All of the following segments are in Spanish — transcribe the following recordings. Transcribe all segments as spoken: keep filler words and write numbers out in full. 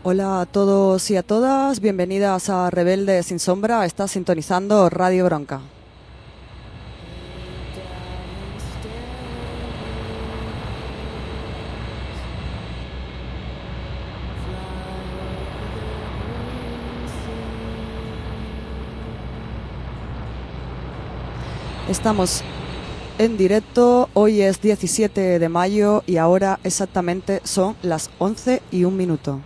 Hola a todos y a todas, bienvenidas a Rebelde Sin Sombra, estás sintonizando Radio Bronca. Estamos en directo, hoy es diecisiete de mayo y ahora exactamente son las once y un minuto.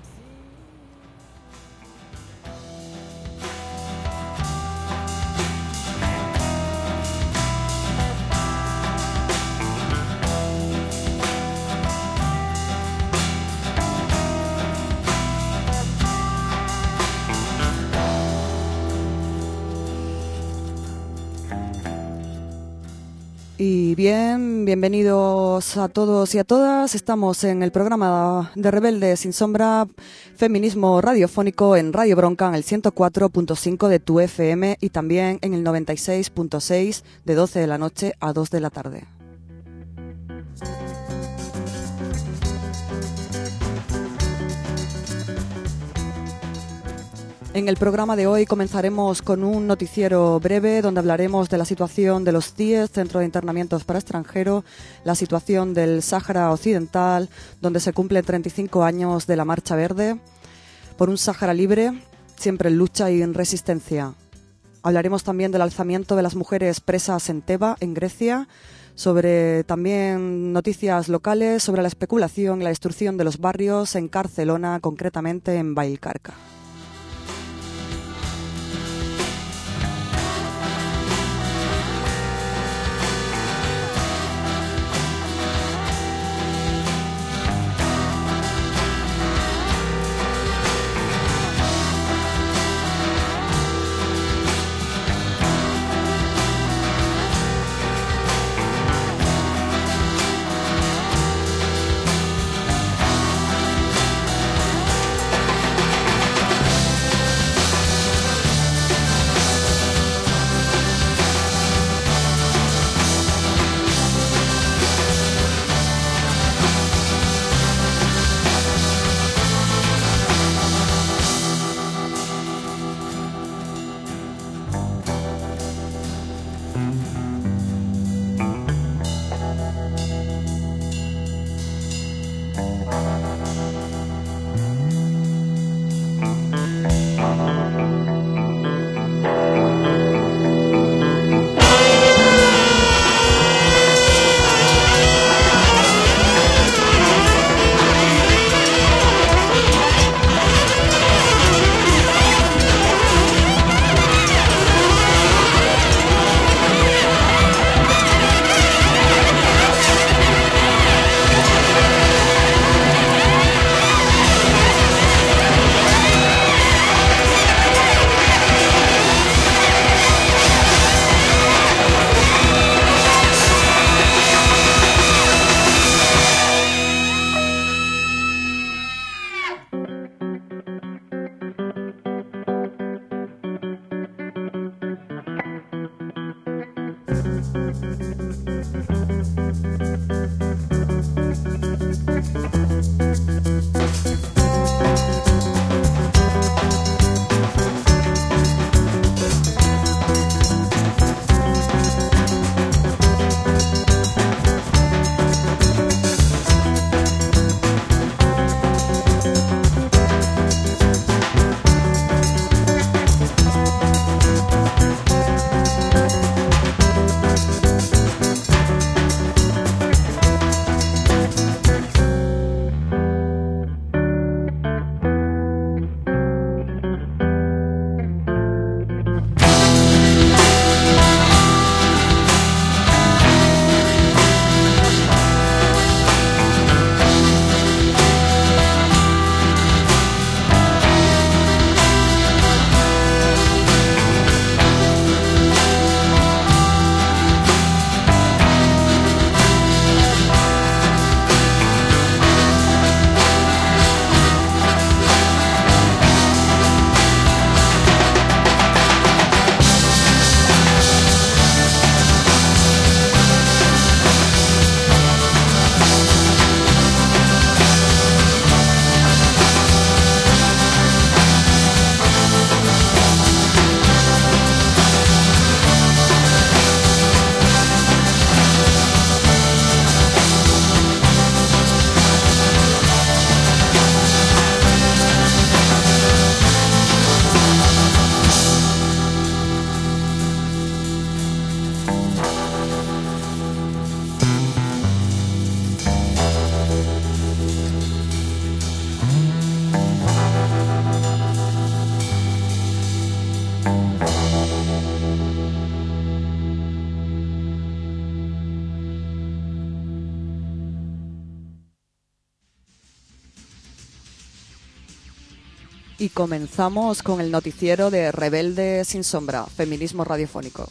Y bien, bienvenidos a todos y a todas. Estamos en el programa de Rebelde Sin Sombra, feminismo radiofónico en Radio Bronca, en el ciento cuatro punto cinco de tu F M y también en el noventa y seis punto seis de doce de la noche a dos de la tarde. En el programa de hoy comenzaremos con un noticiero breve donde hablaremos de la situación de los C I E S, Centro de Internamientos para Extranjeros, la situación del Sáhara Occidental, donde se cumplen treinta y cinco años de la Marcha Verde, por un Sáhara libre, siempre en lucha y en resistencia. Hablaremos también del alzamiento de las mujeres presas en Teba, en Grecia, sobre también noticias locales, sobre la especulación y la destrucción de los barrios en Barcelona, concretamente en Vallcarca. y comenzamos con el noticiero de Rebelde sin Sombra, feminismo radiofónico.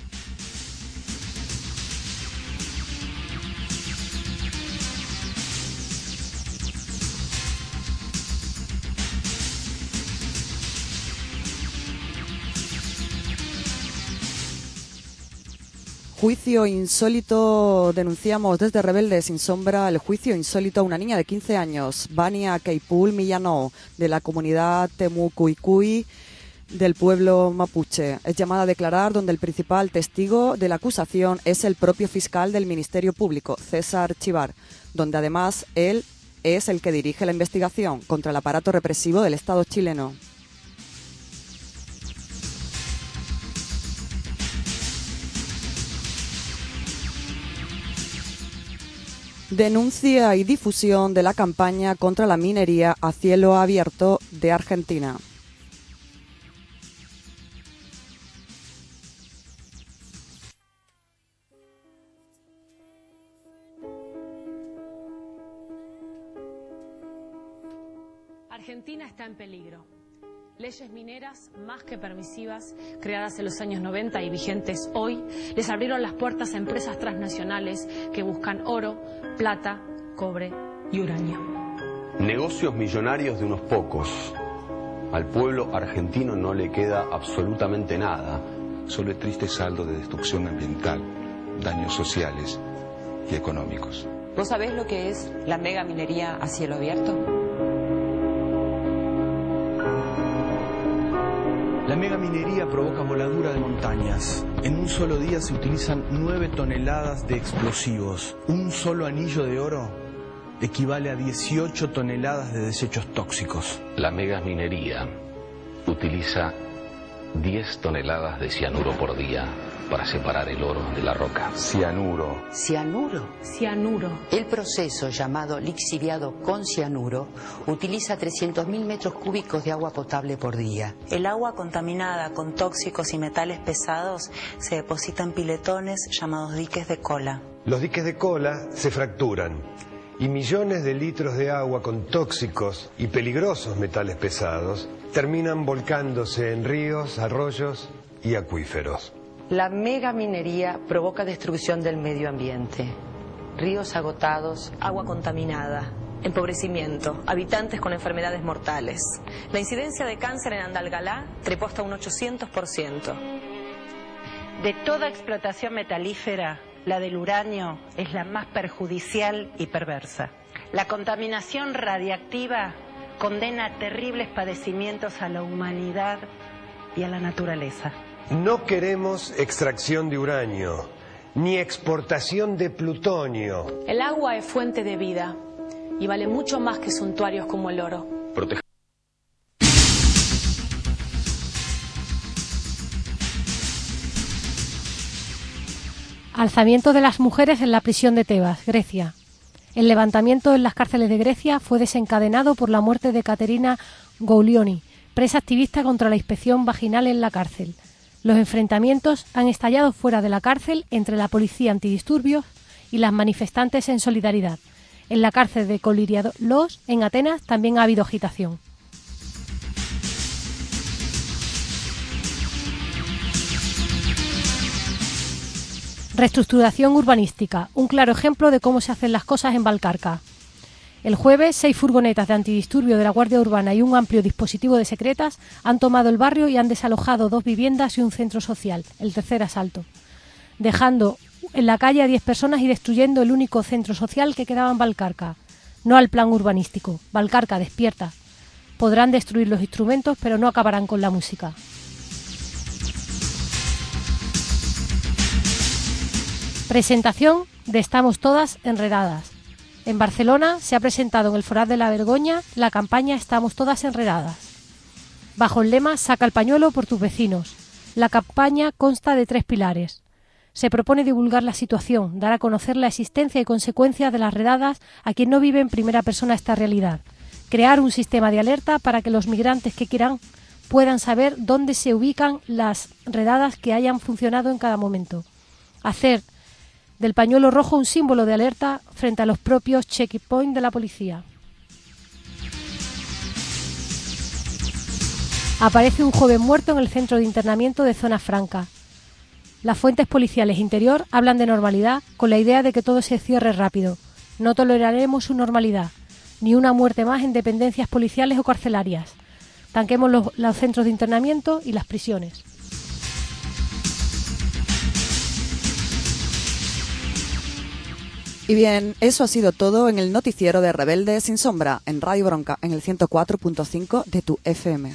Juicio insólito, denunciamos desde Rebelde sin Sombra el juicio insólito a una niña de quince años, Vania Keipul Millano, de la comunidad Temucuicui del pueblo mapuche. Es llamada a declarar, donde el principal testigo de la acusación es el propio fiscal del Ministerio Público, César Chivar, donde además él es el que dirige la investigación contra el aparato represivo del Estado chileno. Denuncia y difusión de la campaña contra la minería a cielo abierto de Argentina. Argentina está en peligro. Leyes mineras más que permisivas, creadas en los años noventa y vigentes hoy, les abrieron las puertas a empresas transnacionales que buscan oro, plata, cobre y uranio. Negocios millonarios de unos pocos. Al pueblo argentino no le queda absolutamente nada. Solo el triste saldo de destrucción ambiental, daños sociales y económicos. ¿Vos sabés lo que es la mega minería a cielo abierto? La megaminería provoca voladura de montañas. En un solo día se utilizan nueve toneladas de explosivos. Un solo anillo de oro equivale a dieciocho toneladas de desechos tóxicos. La megaminería utiliza diez toneladas de cianuro por día para separar el oro de la roca. Cianuro. Cianuro. Cianuro. El proceso llamado lixiviado con cianuro utiliza trescientos mil metros cúbicos de agua potable por día. El agua contaminada con tóxicos y metales pesados se deposita en piletones llamados diques de cola. Los diques de cola se fracturan y millones de litros de agua con tóxicos y peligrosos metales pesados terminan volcándose en ríos, arroyos y acuíferos. La megaminería provoca destrucción del medio ambiente. Ríos agotados, Agua contaminada, empobrecimiento, habitantes con enfermedades mortales. La incidencia de cáncer en Andalgalá trepó hasta un ochocientos por ciento. De toda explotación metalífera, la del uranio es la más perjudicial y perversa. La contaminación radiactiva condena terribles padecimientos a la humanidad y a la naturaleza. No queremos extracción de uranio, ni exportación de plutonio. El agua es fuente de vida y vale mucho más que suntuarios como el oro. Protege- Alzamiento de las mujeres en la prisión de Tebas, Grecia. El levantamiento en las cárceles de Grecia fue desencadenado por la muerte de Caterina Goulioni, presa activista contra la inspección vaginal en la cárcel. Los enfrentamientos han estallado fuera de la cárcel entre la policía antidisturbios y las manifestantes en solidaridad. En la cárcel de Kolirialos, en Atenas, también ha habido agitación. Reestructuración urbanística, un claro ejemplo de cómo se hacen las cosas en Valcarca. El jueves, seis furgonetas de antidisturbio de la Guardia Urbana y un amplio dispositivo de secretas han tomado el barrio y han desalojado dos viviendas y un centro social, el tercer asalto, dejando en la calle a diez personas y destruyendo el único centro social que quedaba en Valcarca. No al plan urbanístico. Valcarca, despierta. Podrán destruir los instrumentos, pero no acabarán con la música. Presentación de Estamos Todas Enredadas. En Barcelona se ha presentado en el Forat de la Vergoña la campaña Estamos Todas Enredadas. Bajo el lema Saca el pañuelo por tus vecinos. La campaña consta de tres pilares. Se propone divulgar la situación, dar a conocer la existencia y consecuencias de las redadas a quien no vive en primera persona esta realidad. Crear un sistema de alerta para que los migrantes que quieran puedan saber dónde se ubican las redadas que hayan funcionado en cada momento. Hacer del pañuelo rojo un símbolo de alerta frente a los propios checkpoints de la policía. Aparece un joven muerto en el centro de internamiento de Zona Franca. Las fuentes policiales interior hablan de normalidad con la idea de que todo se cierre rápido. No toleraremos su normalidad, ni una muerte más en dependencias policiales o carcelarias. Tanquemos los, los centros de internamiento y las prisiones. Y bien, eso ha sido todo en el noticiero de Rebelde Sin Sombra, en Radio Bronca, en el ciento cuatro punto cinco de tu F M.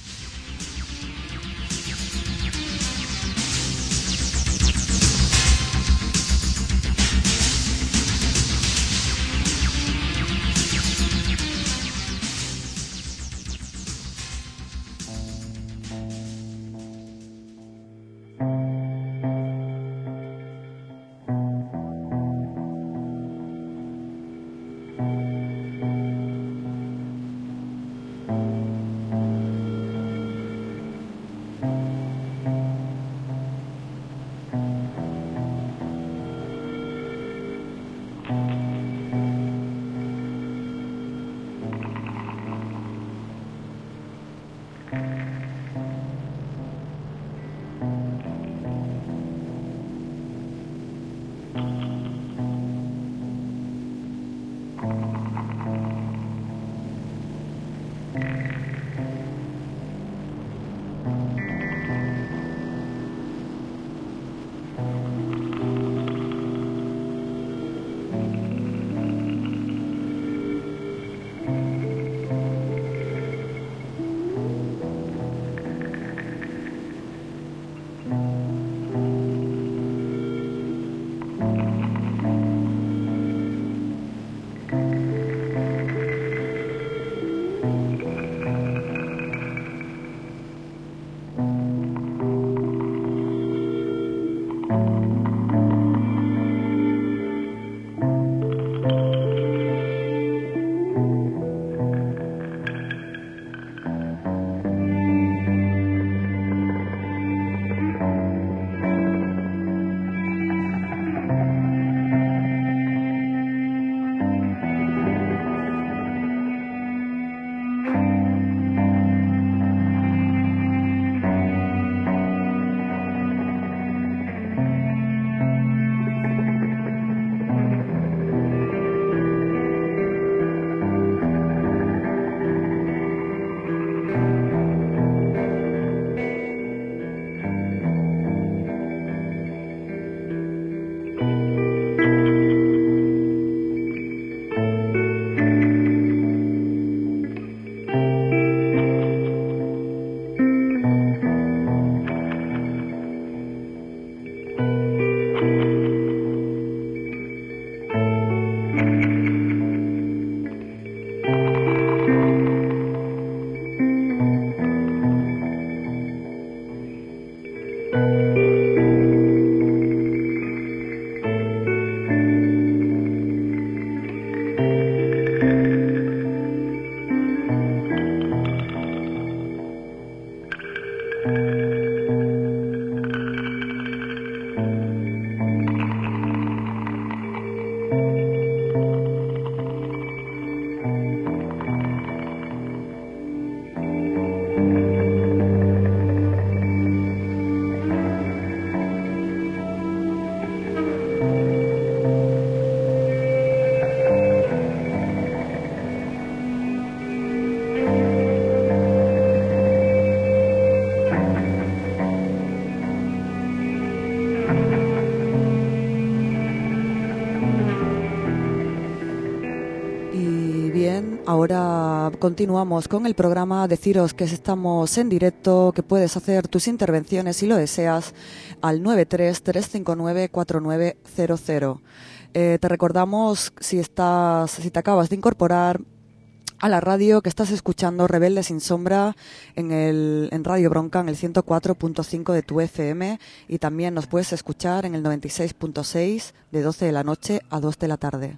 Ahora continuamos con el programa. Deciros que estamos en directo, que puedes hacer tus intervenciones si lo deseas al nueve tres, tres cinco nueve, cuatro nueve cero cero. Eh, te recordamos, si estás, si te acabas de incorporar a la radio, que estás escuchando Rebelde Sin Sombra en el en Radio Bronca, en el ciento cuatro punto cinco de tu F M, y también nos puedes escuchar en el noventa y seis punto seis de doce de la noche a dos de la tarde.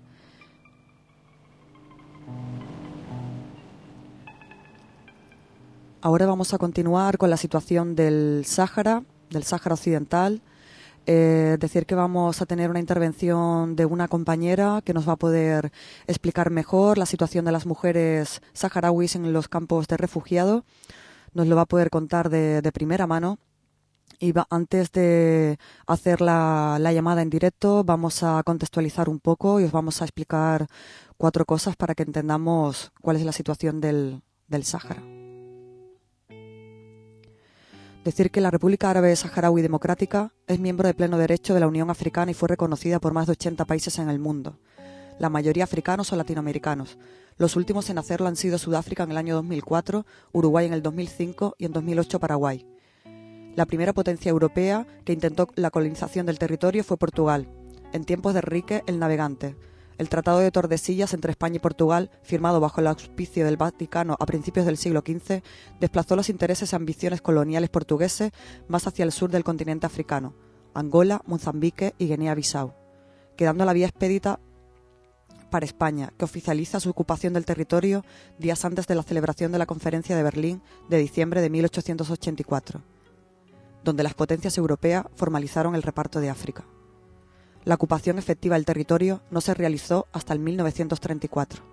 Ahora vamos a continuar con la situación del Sáhara, del Sáhara Occidental. Eh, decir que vamos a tener una intervención de una compañera que nos va a poder explicar mejor la situación de las mujeres saharauis en los campos de refugiado. nos lo va a poder contar de, de primera mano. Y va, antes de hacer la, la llamada en directo, vamos a contextualizar un poco y os vamos a explicar cuatro cosas para que entendamos cuál es la situación del, del Sáhara. Decir que la República Árabe Saharaui Democrática es miembro de pleno derecho de la Unión Africana y fue reconocida por más de ochenta países en el mundo, la mayoría africanos o latinoamericanos. Los últimos en hacerlo han sido Sudáfrica en el año dos mil cuatro, Uruguay en el dos mil cinco y en dos mil ocho Paraguay. La primera potencia europea que intentó la colonización del territorio fue Portugal, en tiempos de Enrique el Navegante. El Tratado de Tordesillas entre España y Portugal, firmado bajo el auspicio del Vaticano a principios del siglo quince, desplazó los intereses y ambiciones coloniales portugueses más hacia el sur del continente africano, Angola, Mozambique y Guinea-Bissau, quedando la vía expedita para España, que oficializa su ocupación del territorio días antes de la celebración de la Conferencia de Berlín de diciembre de mil ochocientos ochenta y cuatro, donde las potencias europeas formalizaron el reparto de África. La ocupación efectiva del territorio no se realizó hasta el mil novecientos treinta y cuatro.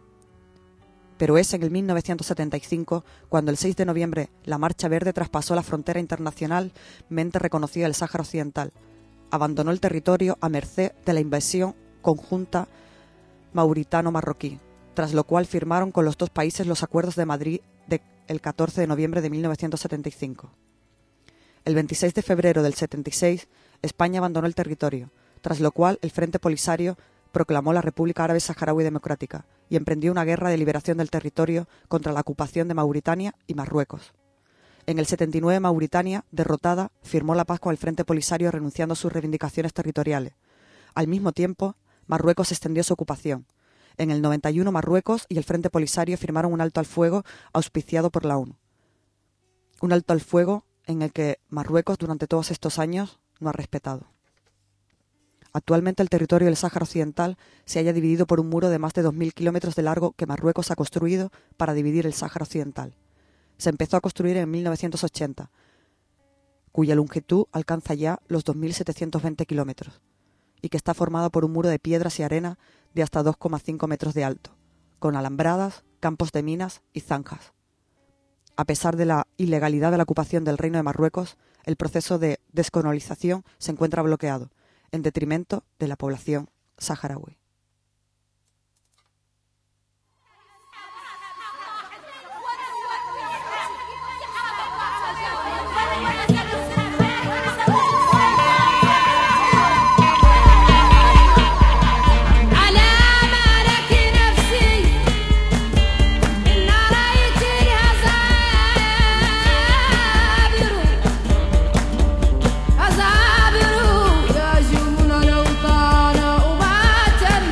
Pero es en el mil novecientos setenta y cinco cuando el seis de noviembre la Marcha Verde traspasó la frontera internacionalmente reconocida del Sáhara Occidental. Abandonó el territorio a merced de la invasión conjunta mauritano-marroquí, tras lo cual firmaron con los dos países los acuerdos de Madrid del catorce de noviembre de mil novecientos setenta y cinco. El veintiséis de febrero del setenta y seis, España abandonó el territorio, tras lo cual el Frente Polisario proclamó la República Árabe Saharaui Democrática y emprendió una guerra de liberación del territorio contra la ocupación de Mauritania y Marruecos. En el setenta y nueve, Mauritania, derrotada, firmó la paz con el Frente Polisario renunciando a sus reivindicaciones territoriales. Al mismo tiempo, Marruecos extendió su ocupación. En el noventa y uno, Marruecos y el Frente Polisario firmaron un alto al fuego auspiciado por la ONU. Un alto al fuego en el que Marruecos durante todos estos años no ha respetado. Actualmente el territorio del Sáhara Occidental se halla dividido por un muro de más de dos mil kilómetros de largo que Marruecos ha construido para dividir el Sáhara Occidental. Se empezó a construir en mil novecientos ochenta, cuya longitud alcanza ya los dos mil setecientos veinte kilómetros, y que está formado por un muro de piedras y arena de hasta dos coma cinco metros de alto, con alambradas, campos de minas y zanjas. A pesar de la ilegalidad de la ocupación del Reino de Marruecos, el proceso de descolonización se encuentra bloqueado, en detrimento de la población saharaui. أزعبروا يا جمنا لو طال وباتر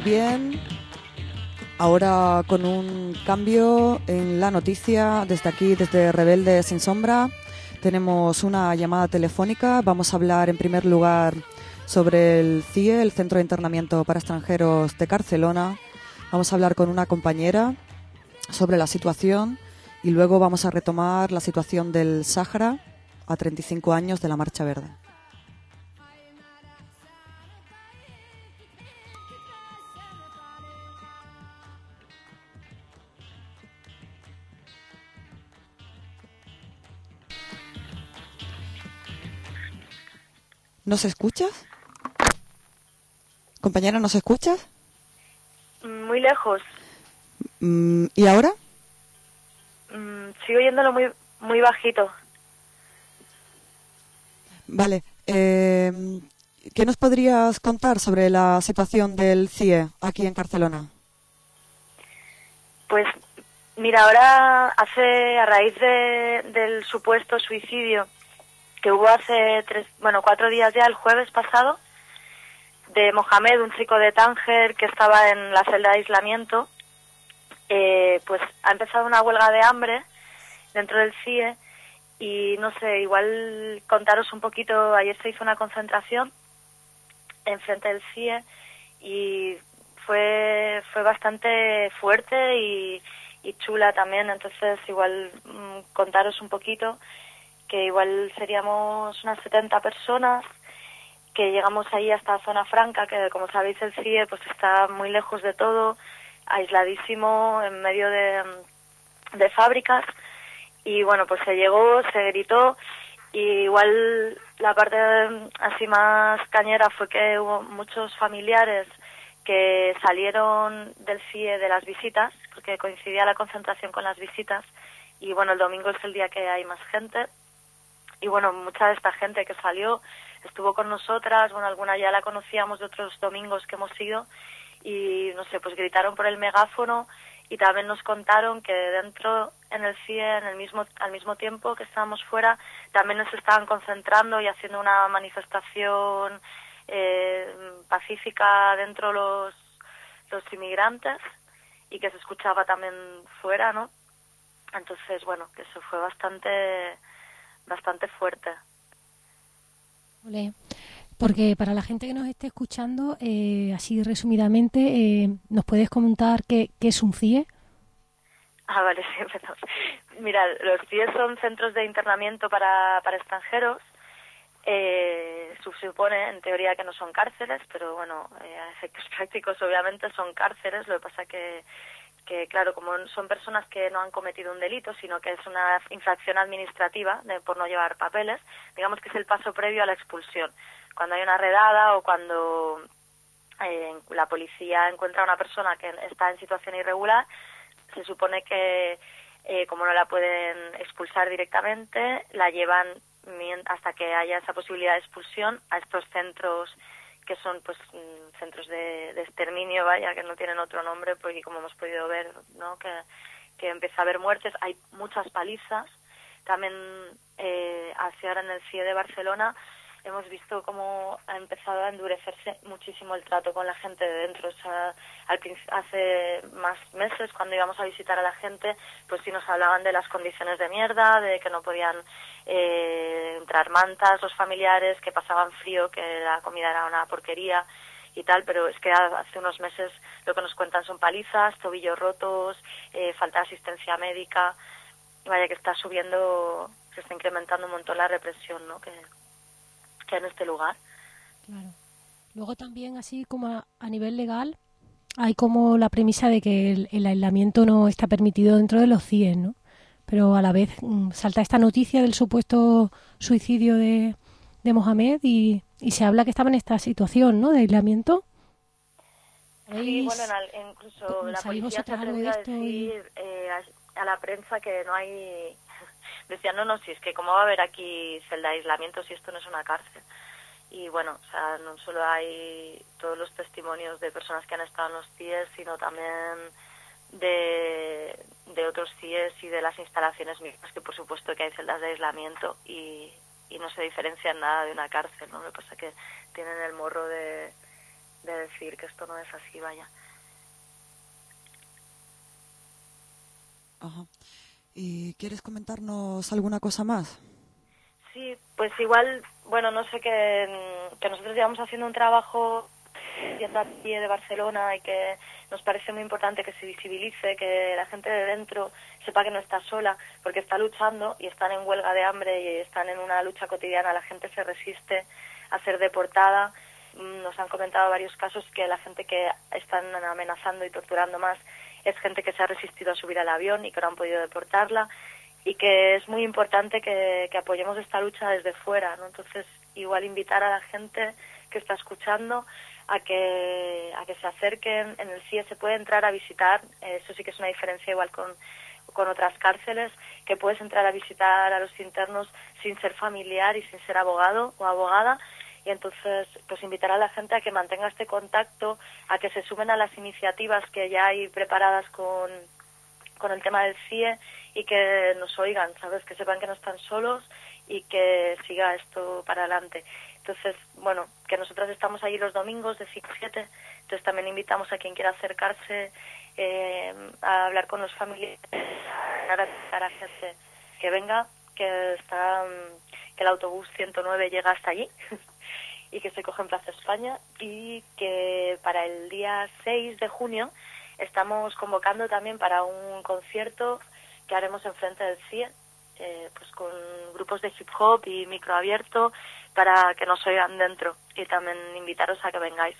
bien, ahora con un cambio en la noticia, desde aquí, desde Rebeldes sin Sombra, tenemos una llamada telefónica. Vamos a hablar en primer lugar sobre el C I E, el Centro de Internamiento para Extranjeros de Barcelona. Vamos a hablar con una compañera sobre la situación y luego vamos a retomar la situación del Sáhara a treinta y cinco años de la Marcha Verde. ¿Nos escuchas? Compañera, ¿nos escuchas? Muy lejos. Mm, ¿Y ahora? Mm, sigo oyéndolo muy, muy bajito. Vale. Eh, ¿Qué nos podrías contar sobre la situación del C I E aquí en Barcelona? Pues mira, ahora hace, a raíz de, del supuesto suicidio que hubo hace tres, bueno, cuatro días ya, el jueves pasado, de Mohamed, un chico de Tánger que estaba en la celda de aislamiento, eh, pues ha empezado una huelga de hambre dentro del C I E y no sé, igual contaros un poquito. Ayer se hizo una concentración enfrente del C I E y fue fue bastante fuerte y, y chula también. Entonces igual mmm, contaros un poquito, que igual seríamos unas setenta personas que llegamos ahí hasta Zona Franca, que como sabéis el C I E pues está muy lejos de todo, aisladísimo en medio de, de fábricas. Y bueno, pues se llegó, se gritó, y igual la parte así más cañera fue que hubo muchos familiares que salieron del C I E de las visitas, porque coincidía la concentración con las visitas, y bueno, el domingo es el día que hay más gente. Y bueno, mucha de esta gente que salió estuvo con nosotras, bueno, alguna ya la conocíamos de otros domingos que hemos ido, y no sé, pues gritaron por el megáfono y también nos contaron que dentro en el C I E, en el mismo, al mismo tiempo que estábamos fuera, también nos estaban concentrando y haciendo una manifestación eh, pacífica dentro los, los inmigrantes, y que se escuchaba también fuera, ¿no? Entonces, bueno, que eso fue bastante... bastante fuerte. Olé. Porque para la gente que nos esté escuchando, eh, así resumidamente, eh, ¿nos puedes comentar qué, qué es un C I E? Ah, vale, sí, perdón. Mira, los C I E son centros de internamiento para, para extranjeros. Eh, se supone, en teoría, que no son cárceles, pero bueno, eh, a efectos prácticos obviamente son cárceles. Lo que pasa que que claro, como son personas que no han cometido un delito, sino que es una infracción administrativa de, por no llevar papeles, digamos que es el paso previo a la expulsión. Cuando hay una redada o cuando eh, la policía encuentra a una persona que está en situación irregular, se supone que eh, como no la pueden expulsar directamente, la llevan hasta que haya esa posibilidad de expulsión a estos centros que son pues centros de, de exterminio, vaya, que no tienen otro nombre, porque como hemos podido ver, ¿no?, que, que empieza a haber muertes, hay muchas palizas. También eh, hacia ahora en el C I E de Barcelona hemos visto cómo ha empezado a endurecerse muchísimo el trato con la gente de dentro. O sea, al, hace más meses, cuando íbamos a visitar a la gente, pues sí nos hablaban de las condiciones de mierda, de que no podían eh, entrar mantas los familiares, que pasaban frío, que la comida era una porquería y tal, pero es que hace unos meses lo que nos cuentan son palizas, tobillos rotos, eh, falta de asistencia médica. Vaya que está subiendo, se está incrementando un montón la represión, ¿no?, que que en este lugar. Claro. Luego también, así como a, a nivel legal, hay como la premisa de que el, el aislamiento no está permitido dentro de los C I E, ¿no? Pero a la vez mmm, salta esta noticia del supuesto suicidio de, de Mohamed y, y se habla que estaba en esta situación, ¿no?, de aislamiento. Sí, bueno, en, incluso la policía se atrevió a decir y... eh, a, a la prensa que no hay... Decían, no, no, si es que cómo va a haber aquí celda de aislamiento si esto no es una cárcel. Y bueno, o sea, no solo hay todos los testimonios de personas que han estado en los C I E, sino también de, de otros C I E y de las instalaciones mismas, que por supuesto que hay celdas de aislamiento y, y no se diferencian nada de una cárcel, ¿no? Lo que pasa es que tienen el morro de, de decir que esto no es así, vaya. Ajá. ¿Y quieres comentarnos alguna cosa más? Sí, pues igual, bueno, no sé, que, que nosotros llevamos haciendo un trabajo yendo a pie de Barcelona y que nos parece muy importante que se visibilice, que la gente de dentro sepa que no está sola, porque está luchando y están en huelga de hambre y están en una lucha cotidiana. La gente se resiste a ser deportada. Nos han comentado varios casos que la gente que están amenazando y torturando más es gente que se ha resistido a subir al avión y que no han podido deportarla, y que es muy importante que, que apoyemos esta lucha desde fuera, ¿no? Entonces, igual invitar a la gente que está escuchando a que a que se acerquen. En el C I E se puede entrar a visitar, eso sí que es una diferencia igual con, con otras cárceles, que puedes entrar a visitar a los internos sin ser familiar y sin ser abogado o abogada, y entonces pues invitar a la gente a que mantenga este contacto, a que se sumen a las iniciativas que ya hay preparadas con, con el tema del C I E y que nos oigan, ¿sabes? Que sepan que no están solos y que siga esto para adelante. Entonces, bueno, que nosotros estamos allí los domingos de cinco a siete, entonces también invitamos a quien quiera acercarse eh, a hablar con los familiares, a la gente que venga, que está que el autobús ciento nueve llega hasta allí y que se coge en Plaza España, y que para el día seis de junio estamos convocando también para un concierto que haremos enfrente del C I E, eh, pues con grupos de hip hop y micro abierto, para que nos oigan dentro, y también invitaros a que vengáis.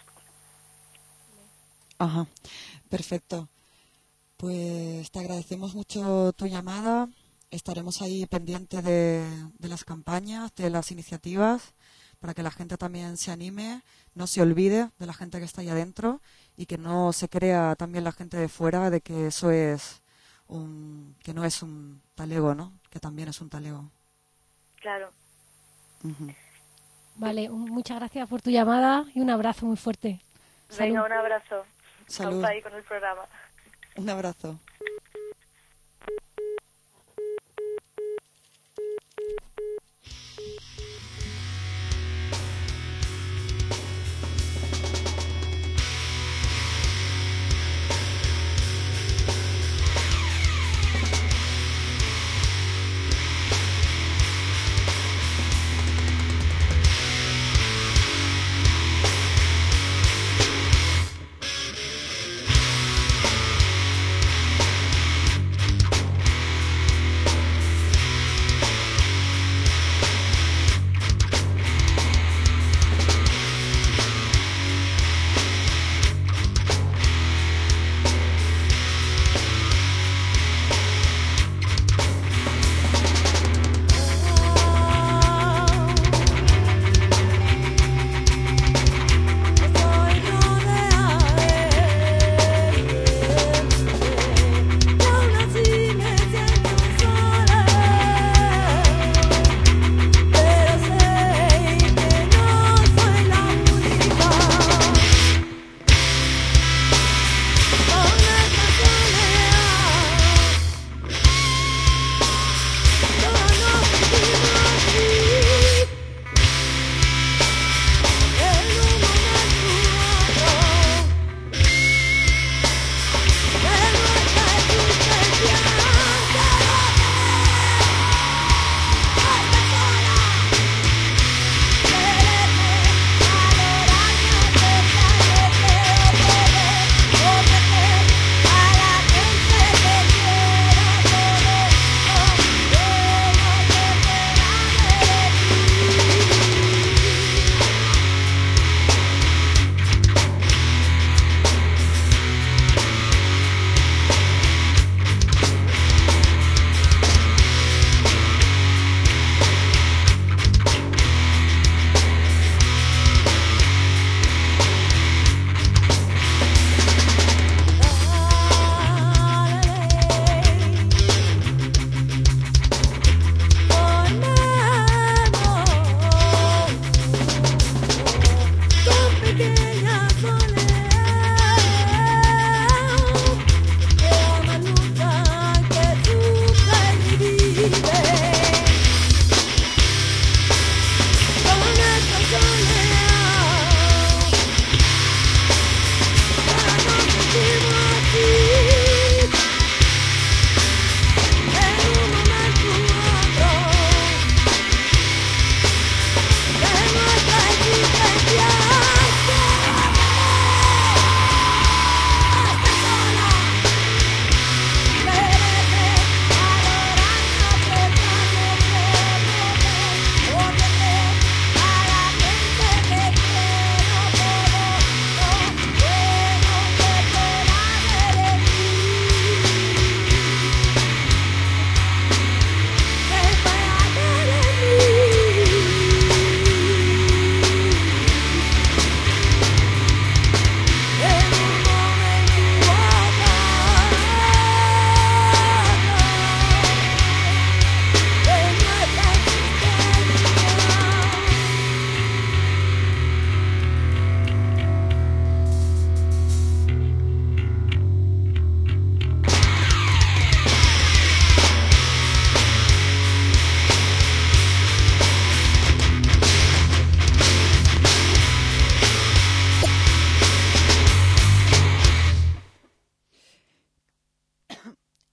Ajá, perfecto. Pues te agradecemos mucho tu llamada. Estaremos ahí pendientes de, de las campañas, de las iniciativas, para que la gente también se anime, no se olvide de la gente que está ahí adentro y que no se crea también la gente de fuera de que eso es un, que no es un talego, ¿no? Que también es un talego. Claro. Uh-huh. Vale, un, muchas gracias por tu llamada y un abrazo muy fuerte. Venga, Salud. un abrazo. Salud. Hasta ahí con el programa. Un abrazo.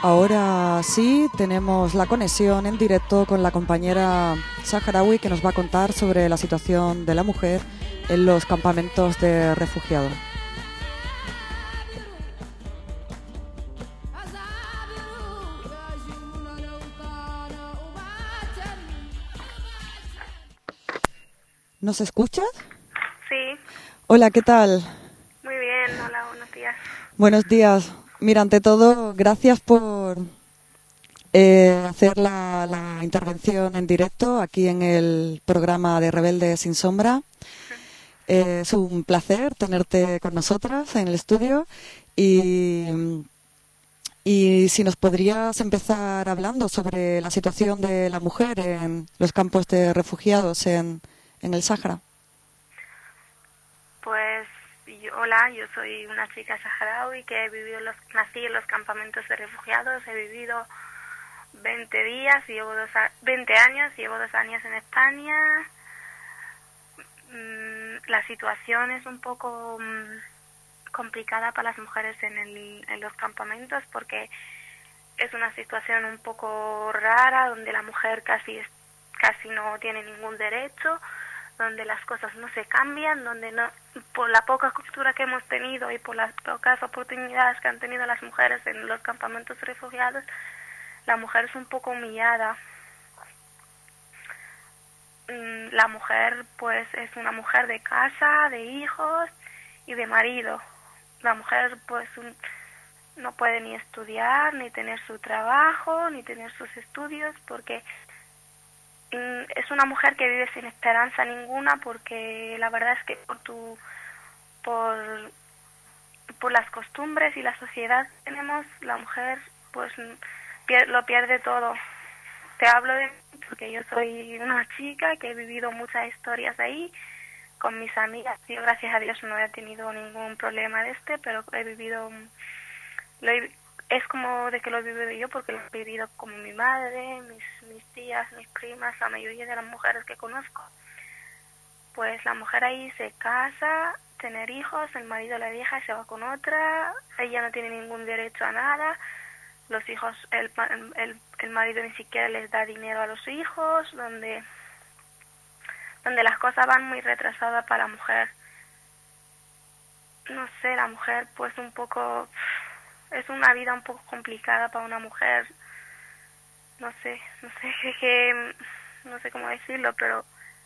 Ahora sí, tenemos la conexión en directo con la compañera saharaui que nos va a contar sobre la situación de la mujer en los campamentos de refugiados. ¿Nos escuchas? Sí. Hola, ¿qué tal? Muy bien, hola, buenos días. Buenos días. Mira, ante todo, gracias por eh, hacer la, la intervención en directo aquí en el programa de Rebelde Sin Sombra. Eh, es un placer tenerte con nosotras en el estudio y, y si nos podrías empezar hablando sobre la situación de la mujer en los campos de refugiados en, en el Sáhara. Pues yo, hola, yo soy una chica saharaui que he vivido los, nací en los campamentos de refugiados, he vivido veinte días, llevo dos a, veinte años, llevo dos años en España. Mm, la situación es un poco mm, complicada para las mujeres en, el, en los campamentos porque es una situación un poco rara donde la mujer casi, casi no tiene ningún derecho, donde las cosas no se cambian, donde no, por la poca cultura que hemos tenido y por las pocas oportunidades que han tenido las mujeres en los campamentos refugiados, la mujer es un poco humillada. La mujer pues es una mujer de casa, de hijos y de marido. La mujer pues un, no puede ni estudiar, ni tener su trabajo, ni tener sus estudios porque es una mujer que vive sin esperanza ninguna porque la verdad es que por tu por por las costumbres y la sociedad que tenemos, la mujer pues pier, lo pierde todo. Te hablo de porque yo soy una chica que he vivido muchas historias ahí con mis amigas. Yo gracias a Dios no he tenido ningún problema de este, pero he vivido lo he, es como de que lo he vivido yo porque lo he vivido como mi madre, mis, mis tías, mis primas, la mayoría de las mujeres que conozco. Pues la mujer ahí se casa, tener hijos, el marido la deja y se va con otra, ella no tiene ningún derecho a nada, los hijos, el, el, el marido ni siquiera les da dinero a los hijos, donde, donde las cosas van muy retrasadas para la mujer. No sé, la mujer pues un poco... Es una vida un poco complicada para una mujer, no sé, no sé qué, qué no sé cómo decirlo, pero...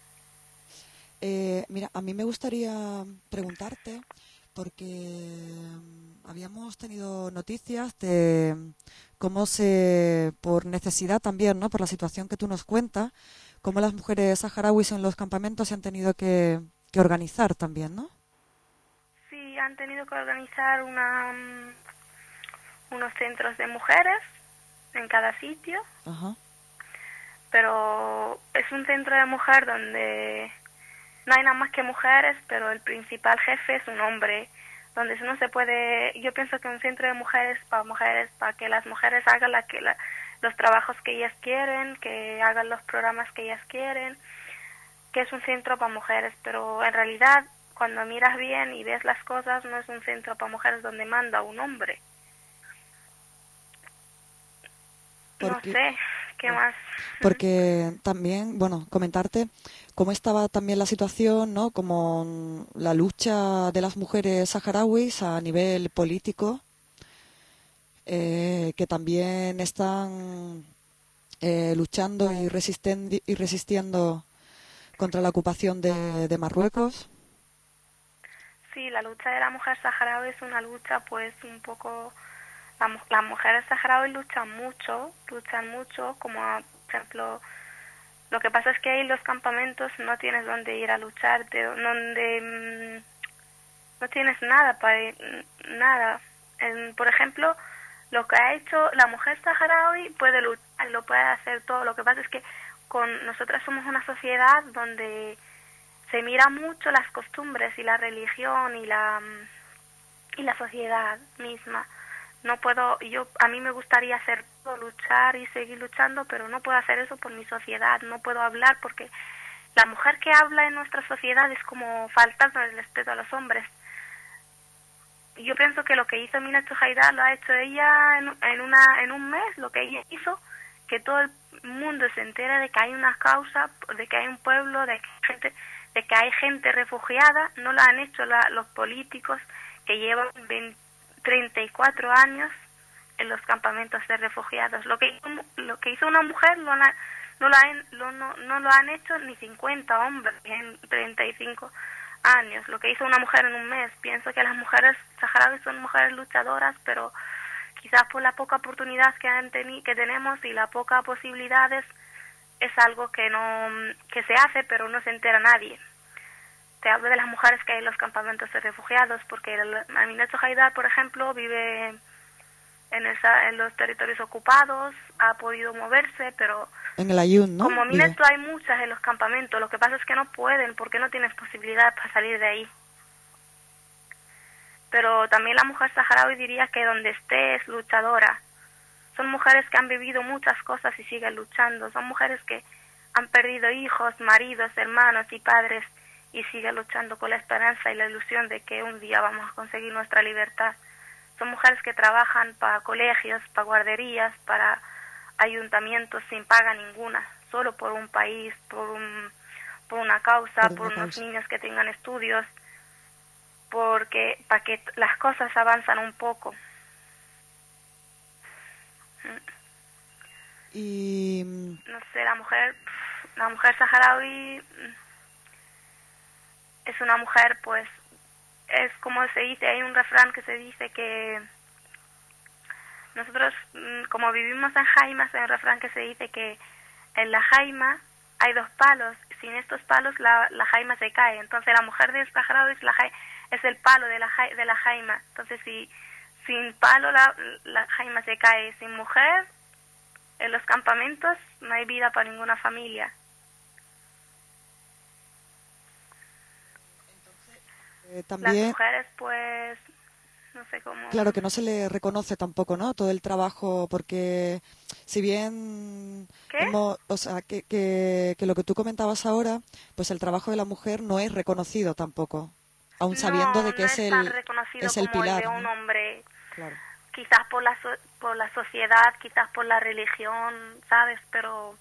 Eh, mira, a mí me gustaría preguntarte, porque habíamos tenido noticias de cómo se, por necesidad también, ¿no?, por la situación que tú nos cuentas, cómo las mujeres saharauis en los campamentos se han tenido que, que organizar también, ¿no? Sí, han tenido que organizar una... unos centros de mujeres en cada sitio. Ajá. Pero es un centro de mujer donde no hay nada más que mujeres, pero el principal jefe es un hombre, donde no se puede... Yo pienso que un centro de mujeres para mujeres, para que las mujeres hagan la, que la, los trabajos que ellas quieren, que hagan los programas que ellas quieren, que es un centro para mujeres, pero en realidad cuando miras bien y ves las cosas no es un centro para mujeres donde manda un hombre. Porque, no sé, ¿qué más? Porque también, bueno, comentarte cómo estaba también la situación, ¿no?, como la lucha de las mujeres saharauis a nivel político, eh, que también están eh, luchando y, resisten- y resistiendo contra la ocupación de, de Marruecos. Sí, la lucha de la mujer saharaui es una lucha pues un poco... La, las mujeres saharauis luchan mucho, luchan mucho, como por ejemplo, lo que pasa es que ahí en los campamentos no tienes dónde ir a luchar, de, donde mmm, no tienes nada para ir, nada. En, por ejemplo, lo que ha hecho la mujer saharaui puede luchar, lo puede hacer todo. Lo que pasa es que con nosotras somos una sociedad donde se mira mucho las costumbres y la religión y la y la sociedad misma. No puedo, yo a mí me gustaría hacer todo, luchar y seguir luchando, pero no puedo hacer eso por mi sociedad, no puedo hablar porque la mujer que habla en nuestra sociedad es como faltando el respeto a los hombres. yo pienso que lo que hizo Mina Chujaida lo ha hecho ella en, en, una, en un mes, lo que ella hizo, que todo el mundo se entere de que hay una causa, de que hay un pueblo, de que hay gente, de que hay gente refugiada. No lo han hecho la, los políticos que llevan veinte, treinta y cuatro años en los campamentos de refugiados. Lo que hizo, lo que hizo una mujer lo han, no, lo han, lo, no, no lo han hecho ni cincuenta hombres en treinta y cinco años. Lo que hizo una mujer en un mes. Pienso que las mujeres saharauis son mujeres luchadoras, pero quizás por la poca oportunidad que han teni que tenemos y la poca posibilidades, es algo que no que se hace, pero no se entera nadie. Te hablo de las mujeres que hay en los campamentos de refugiados, porque Amina Chujaida, por ejemplo, vive en, esa, en los territorios ocupados, ha podido moverse, pero en el Ayun, ¿no? Como Mineto hay muchas en los campamentos, lo que pasa es que no pueden porque no tienes posibilidad para salir de ahí. Pero también la mujer saharaui diría que donde esté es luchadora. Son mujeres que han vivido muchas cosas y siguen luchando. Son mujeres que han perdido hijos, maridos, hermanos y padres y siguen luchando con la esperanza y la ilusión de que un día vamos a conseguir nuestra libertad. Son mujeres que trabajan para colegios, para guarderías, para ayuntamientos sin paga ninguna, solo por un país, por un por una causa, por, por unos causa. niños que tengan estudios, porque para que las cosas avanzan un poco. Y no sé, la mujer la mujer saharaui es una mujer, pues es como se dice, hay un refrán que se dice que nosotros, como vivimos en jaimas, hay un refrán que se dice que en la jaima hay dos palos, sin estos palos la, la jaima se cae. Entonces la mujer de Saharaui es, la, es el palo de la, de la jaima. Entonces si sin palo la, la jaima se cae, sin mujer en los campamentos no hay vida para ninguna familia. Entonces, eh, también... Las mujeres pues... no sé cómo... Claro, que no se le reconoce tampoco, ¿no? Todo el trabajo, porque si bien... ¿Qué? Hemos, o sea, que, que, que lo que tú comentabas ahora, pues el trabajo de la mujer no es reconocido tampoco, aun sabiendo no, de que no es, es, el, tan reconocido es el como pilar. el de un ¿no? hombre. Claro. Quizás por la, so por la sociedad, quizás por la religión, ¿sabes? Pero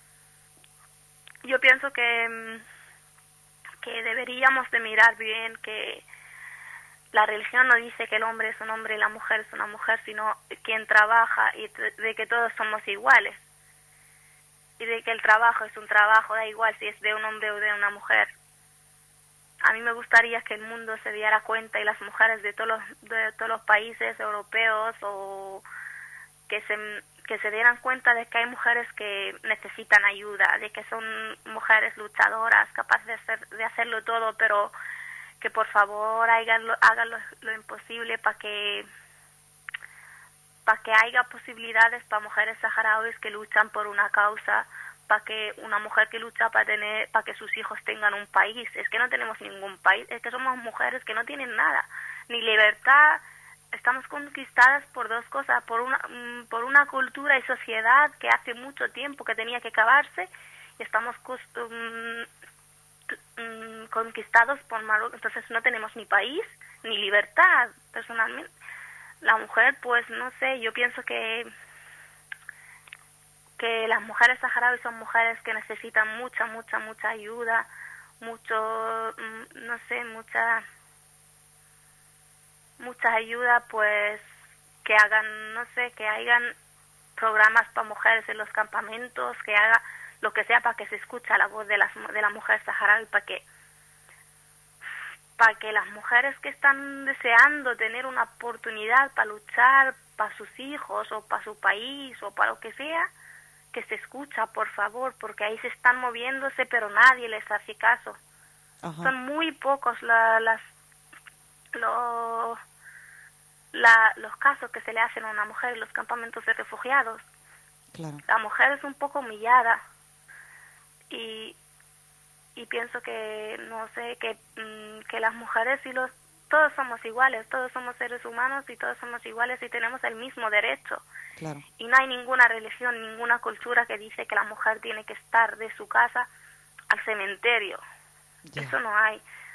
yo pienso que, que deberíamos de mirar bien que la religión no dice que el hombre es un hombre y la mujer es una mujer, sino quien trabaja y de que todos somos iguales. Y de que el trabajo es un trabajo, da igual si es de un hombre o de una mujer. A mí me gustaría que el mundo se diera cuenta y las mujeres de todos los, de todos los países europeos o que se, que se dieran cuenta de que hay mujeres que necesitan ayuda, de que son mujeres luchadoras, capaces de, hacer, de hacerlo todo, pero que por favor hagan lo, hagan lo, lo imposible para que para que haya posibilidades para mujeres saharauis que luchan por una causa, para que una mujer que lucha para tener para que sus hijos tengan un país. Es que no tenemos ningún país, es que somos mujeres que no tienen nada, ni libertad. Estamos conquistadas por dos cosas, por una por una cultura y sociedad que hace mucho tiempo que tenía que acabarse, y estamos um, conquistados por Marruecos. Entonces no tenemos ni país ni libertad. Personalmente la mujer, pues no sé, yo pienso que que las mujeres saharauis son mujeres que necesitan mucha mucha mucha ayuda, mucho no sé mucha mucha ayuda, pues que hagan, no sé, que hagan programas para mujeres en los campamentos, que haga lo que sea para que se escuche la voz de las de la mujer saharaui, para que para que las mujeres que están deseando tener una oportunidad para luchar para sus hijos o para su país o para lo que sea, que se escucha, por favor, porque ahí se están moviéndose pero nadie les hace caso. Ajá. Son muy pocos la, las lo, la, los casos que se le hacen a una mujer en los campamentos de refugiados. Claro. La mujer es un poco humillada y y pienso que no sé que que las mujeres y los todos somos iguales, todos somos seres humanos y todos somos iguales y tenemos el mismo derecho. Claro. Y no hay ninguna religión, ninguna cultura que dice que la mujer tiene que estar de su casa al cementerio. Yeah. Eso no hay.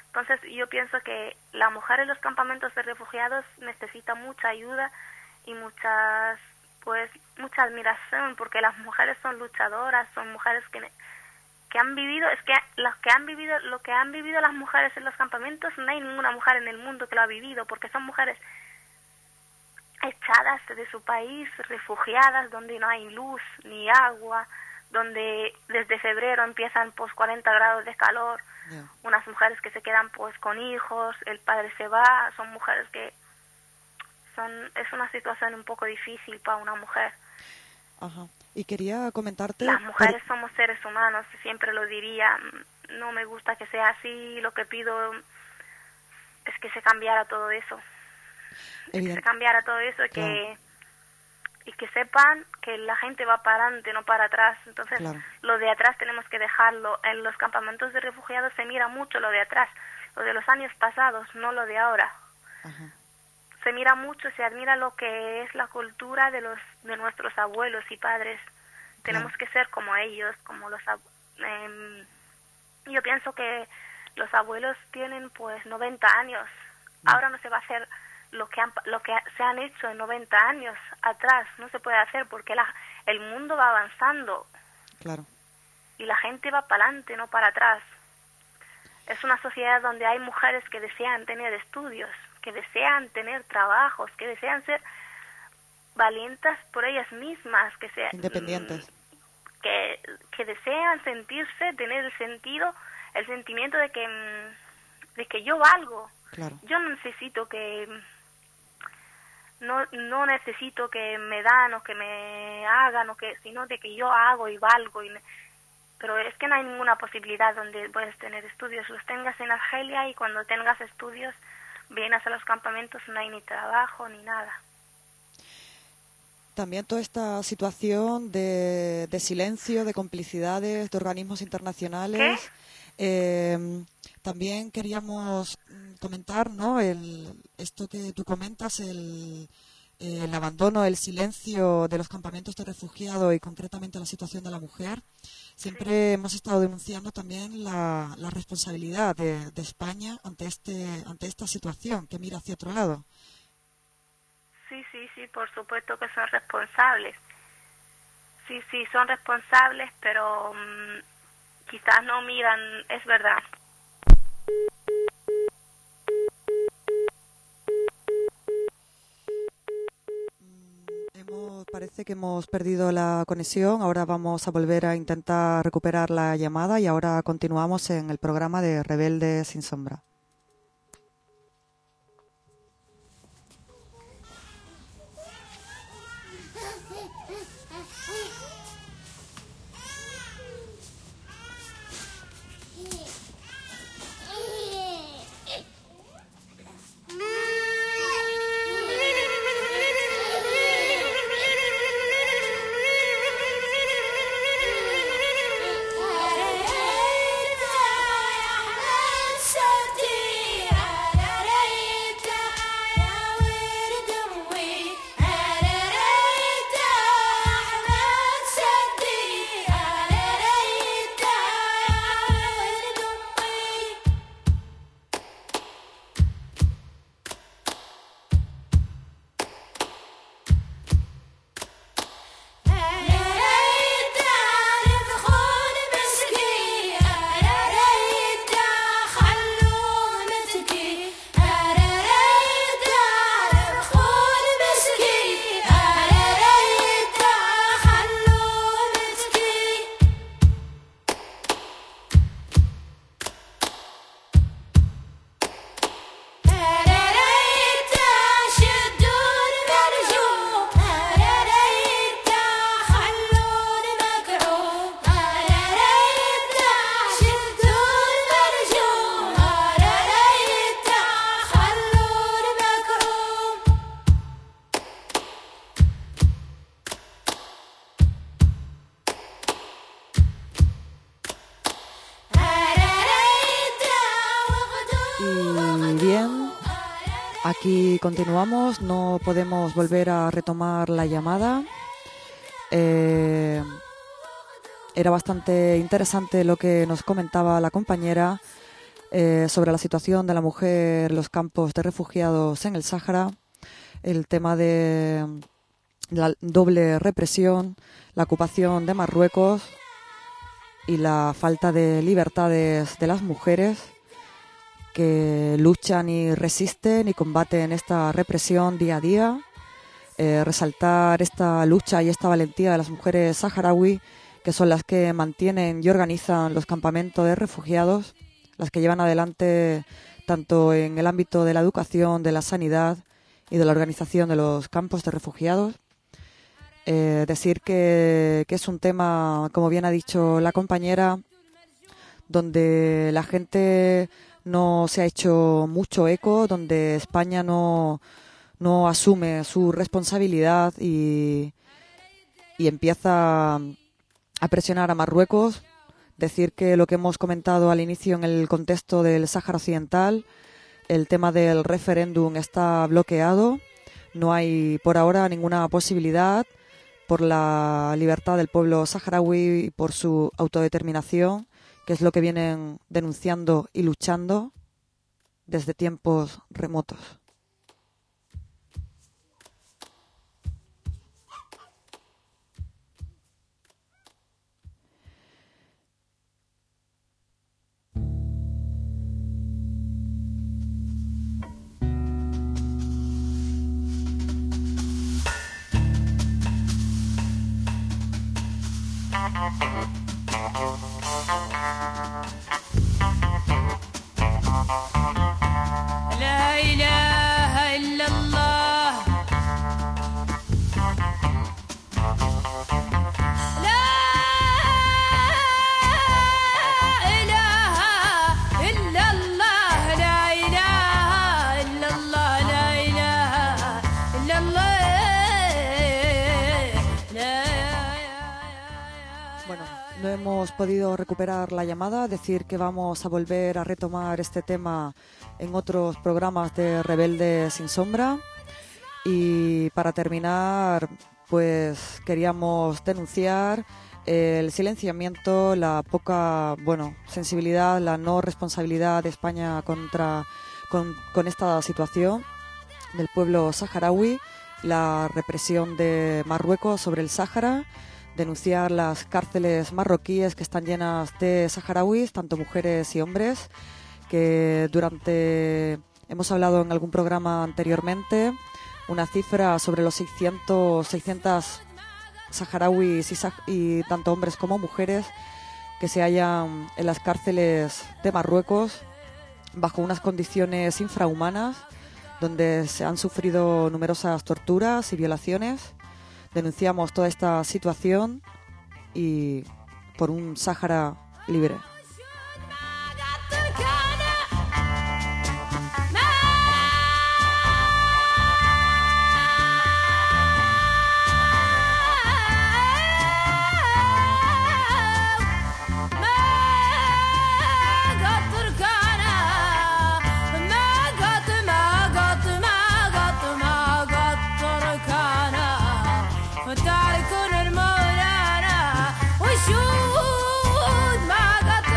Entonces yo pienso que la mujer en los campamentos de refugiados necesita mucha ayuda y muchas, pues, mucha admiración, porque las mujeres son luchadoras, son mujeres que, que han vivido, es que los que han vivido, lo que han vivido las mujeres en los campamentos, no hay ninguna mujer en el mundo que lo ha vivido, porque son mujeres echadas de su país, refugiadas, donde no hay luz ni agua, donde desde febrero empiezan pues cuarenta grados de calor, yeah. Unas mujeres que se quedan pues con hijos, el padre se va, son mujeres que son, es una situación un poco difícil para una mujer. Ajá. Y quería comentarte... Las mujeres por... somos seres humanos, siempre lo diría, no me gusta que sea así, lo que pido es que se cambiara todo eso, es que se cambiara todo eso, claro. que y que sepan que la gente va para adelante, no para atrás. Entonces, claro. Lo de atrás tenemos que dejarlo. En los campamentos de refugiados se mira mucho lo de atrás, lo de los años pasados, no lo de ahora. Ajá. Se mira mucho, se admira lo que es la cultura de los de nuestros abuelos y padres. Claro. Tenemos que ser como ellos, como los eh, yo pienso que los abuelos tienen pues noventa años. Mm. Ahora no se va a hacer lo que han, lo que se han hecho en noventa años atrás, no se puede hacer porque la, el mundo va avanzando. Claro. Y la gente va para adelante, no para atrás. Es una sociedad donde hay mujeres que desean tener estudios, que desean tener trabajos, que desean ser valientes por ellas mismas, que sean independientes, que, que desean sentirse, tener el sentido, el sentimiento de que de que yo valgo. Claro. Yo no necesito que no no necesito que me dan o que me hagan o que, sino de que yo hago y valgo. Y, pero es que no hay ninguna posibilidad donde puedes tener estudios. Los tengas en Argelia y cuando tengas estudios vienes a los campamentos, no hay ni trabajo ni nada. También toda esta situación de, de silencio, de complicidades, de organismos internacionales. Eh, también queríamos comentar, ¿no? El, esto que tú comentas, el, el abandono, el silencio de los campamentos de refugiados y concretamente la situación de la mujer. Siempre sí. Hemos estado denunciando también la, la responsabilidad de, de España ante este ante esta situación que mira hacia otro lado. Sí, sí, sí, por supuesto que son responsables. Sí, sí, son responsables, pero um, quizás no miran, es verdad. Hemos, parece que hemos perdido la conexión. Ahora vamos a volver a intentar recuperar la llamada y ahora continuamos en el programa de Rebelde sin Sombra. Aquí continuamos, no podemos volver a retomar la llamada. Eh, era bastante interesante lo que nos comentaba la compañera. eh, sobre la situación de la mujer en los campos de refugiados en el Sáhara, el tema de la doble represión, la ocupación de Marruecos y la falta de libertades de las mujeres que luchan y resisten y combaten esta represión día a día. Eh, resaltar esta lucha y esta valentía de las mujeres saharaui, que son las que mantienen y organizan los campamentos de refugiados, las que llevan adelante tanto en el ámbito de la educación, de la sanidad y de la organización de los campos de refugiados. Eh, decir que, que es un tema, como bien ha dicho la compañera, donde la gente no se ha hecho mucho eco, donde España no, no asume su responsabilidad y, y empieza a presionar a Marruecos. Decir que lo que hemos comentado al inicio en el contexto del Sáhara Occidental, el tema del referéndum está bloqueado, no hay por ahora ninguna posibilidad por la libertad del pueblo saharaui y por su autodeterminación, que es lo que vienen denunciando y luchando desde tiempos remotos. لا إله إلا الله لا إله إلا الله لا إله إلا الله لا إله إلا الله Bueno, no hemos podido recuperar la llamada, decir que vamos a volver a retomar este tema en otros programas de Rebelde Sin Sombra. Y para terminar, pues queríamos denunciar el silenciamiento, la poca, bueno, sensibilidad, la no responsabilidad de España contra con, con esta situación del pueblo saharaui, la represión de Marruecos sobre el Sáhara. Denunciar las cárceles marroquíes que están llenas de saharauis, tanto mujeres y hombres, que durante, hemos hablado en algún programa anteriormente, una cifra sobre los seiscientos, seiscientos saharauis y, y tanto hombres como mujeres que se hallan en las cárceles de Marruecos bajo unas condiciones infrahumanas, donde se han sufrido numerosas torturas y violaciones. Denunciamos toda esta situación y por un Sáhara libre. تعال كن المولانا وشوف ما قد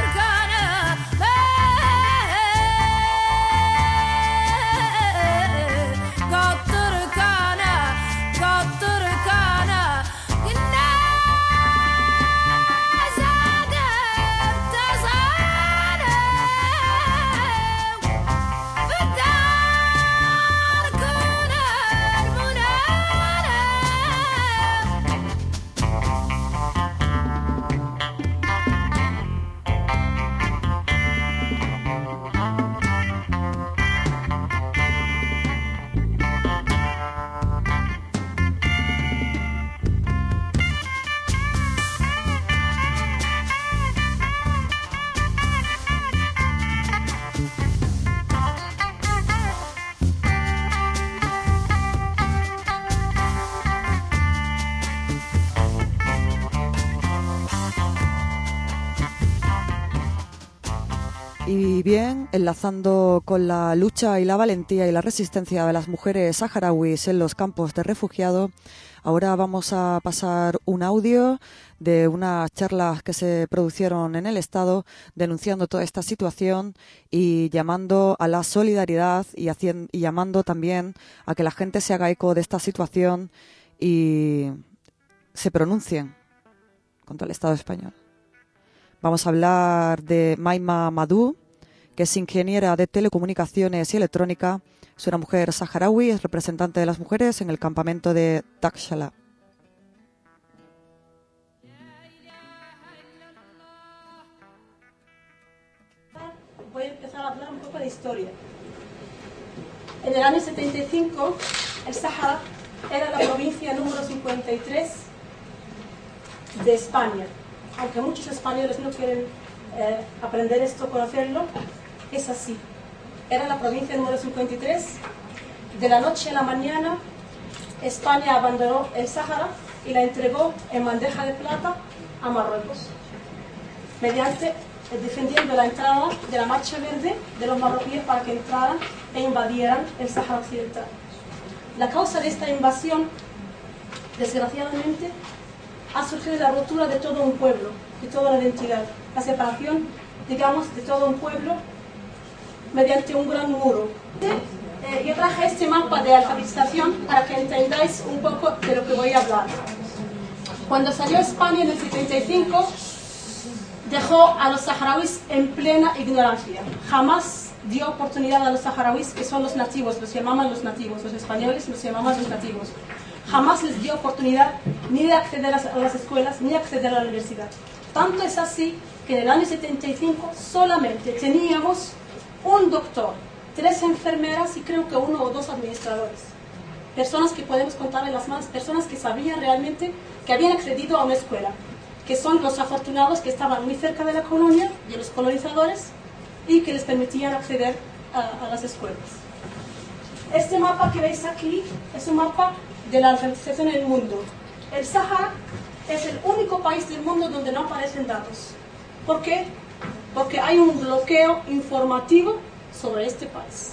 Y bien, enlazando con la lucha y la valentía y la resistencia de las mujeres saharauis en los campos de refugiados, ahora vamos a pasar un audio de unas charlas que se produjeron en el Estado denunciando toda esta situación y llamando a la solidaridad y, haciendo, y llamando también a que la gente se haga eco de esta situación y se pronuncien contra el Estado español. Vamos a hablar de Maima Madou, que es ingeniera de telecomunicaciones y electrónica. Es una mujer saharaui, es representante de las mujeres en el campamento de Takshala. Voy a empezar a hablar un poco de historia. En el año setenta y cinco, el Sáhara era la provincia número cincuenta y tres de España. Aunque muchos españoles no quieren eh, aprender esto, conocerlo, es así. Era la provincia número cincuenta y tres. De la noche a la mañana, España abandonó el Sáhara y la entregó en bandeja de plata a Marruecos, mediante eh, defendiendo la entrada de la Marcha Verde de los marroquíes para que entraran e invadieran el Sáhara Occidental. La causa de esta invasión, desgraciadamente, ha surgido la ruptura de todo un pueblo, de toda la identidad, la separación, digamos, de todo un pueblo mediante un gran muro. Eh, yo traje este mapa de alfabetización para que entendáis un poco de lo que voy a hablar. Cuando salió España en el setenta y cinco, dejó a los saharauis en plena ignorancia. Jamás dio oportunidad a los saharauis, que son los nativos, los llamaban los nativos, los españoles los llamaban los nativos. Jamás les dio oportunidad ni de acceder a las escuelas, ni de acceder a la universidad. Tanto es así que en el año setenta y cinco solamente teníamos un doctor, tres enfermeras y creo que uno o dos administradores. Personas que podemos contar en las manos, personas que sabían realmente que habían accedido a una escuela, que son los afortunados que estaban muy cerca de la colonia, de los colonizadores, y que les permitían acceder a, a las escuelas. Este mapa que veis aquí es un mapa de la alfabetización en el mundo. El Sáhara es el único país del mundo donde no aparecen datos. ¿Por qué? Porque hay un bloqueo informativo sobre este país.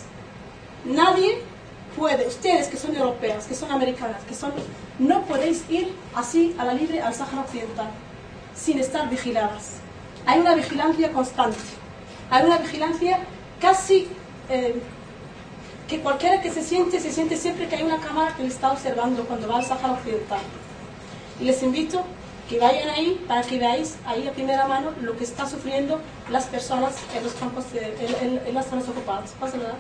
Nadie puede, ustedes que son europeas, que son americanas, que son, no podéis ir así a la libre al Sáhara Occidental sin estar vigiladas. Hay una vigilancia constante. Hay una vigilancia casi eh, que cualquiera que se siente, se siente siempre que hay una cámara que le está observando cuando va al Sáhara Occidental. Y les invito que vayan ahí para que veáis ahí a primera mano lo que están sufriendo las personas en los campos, de, en, en, en las zonas ocupadas. Pásenla.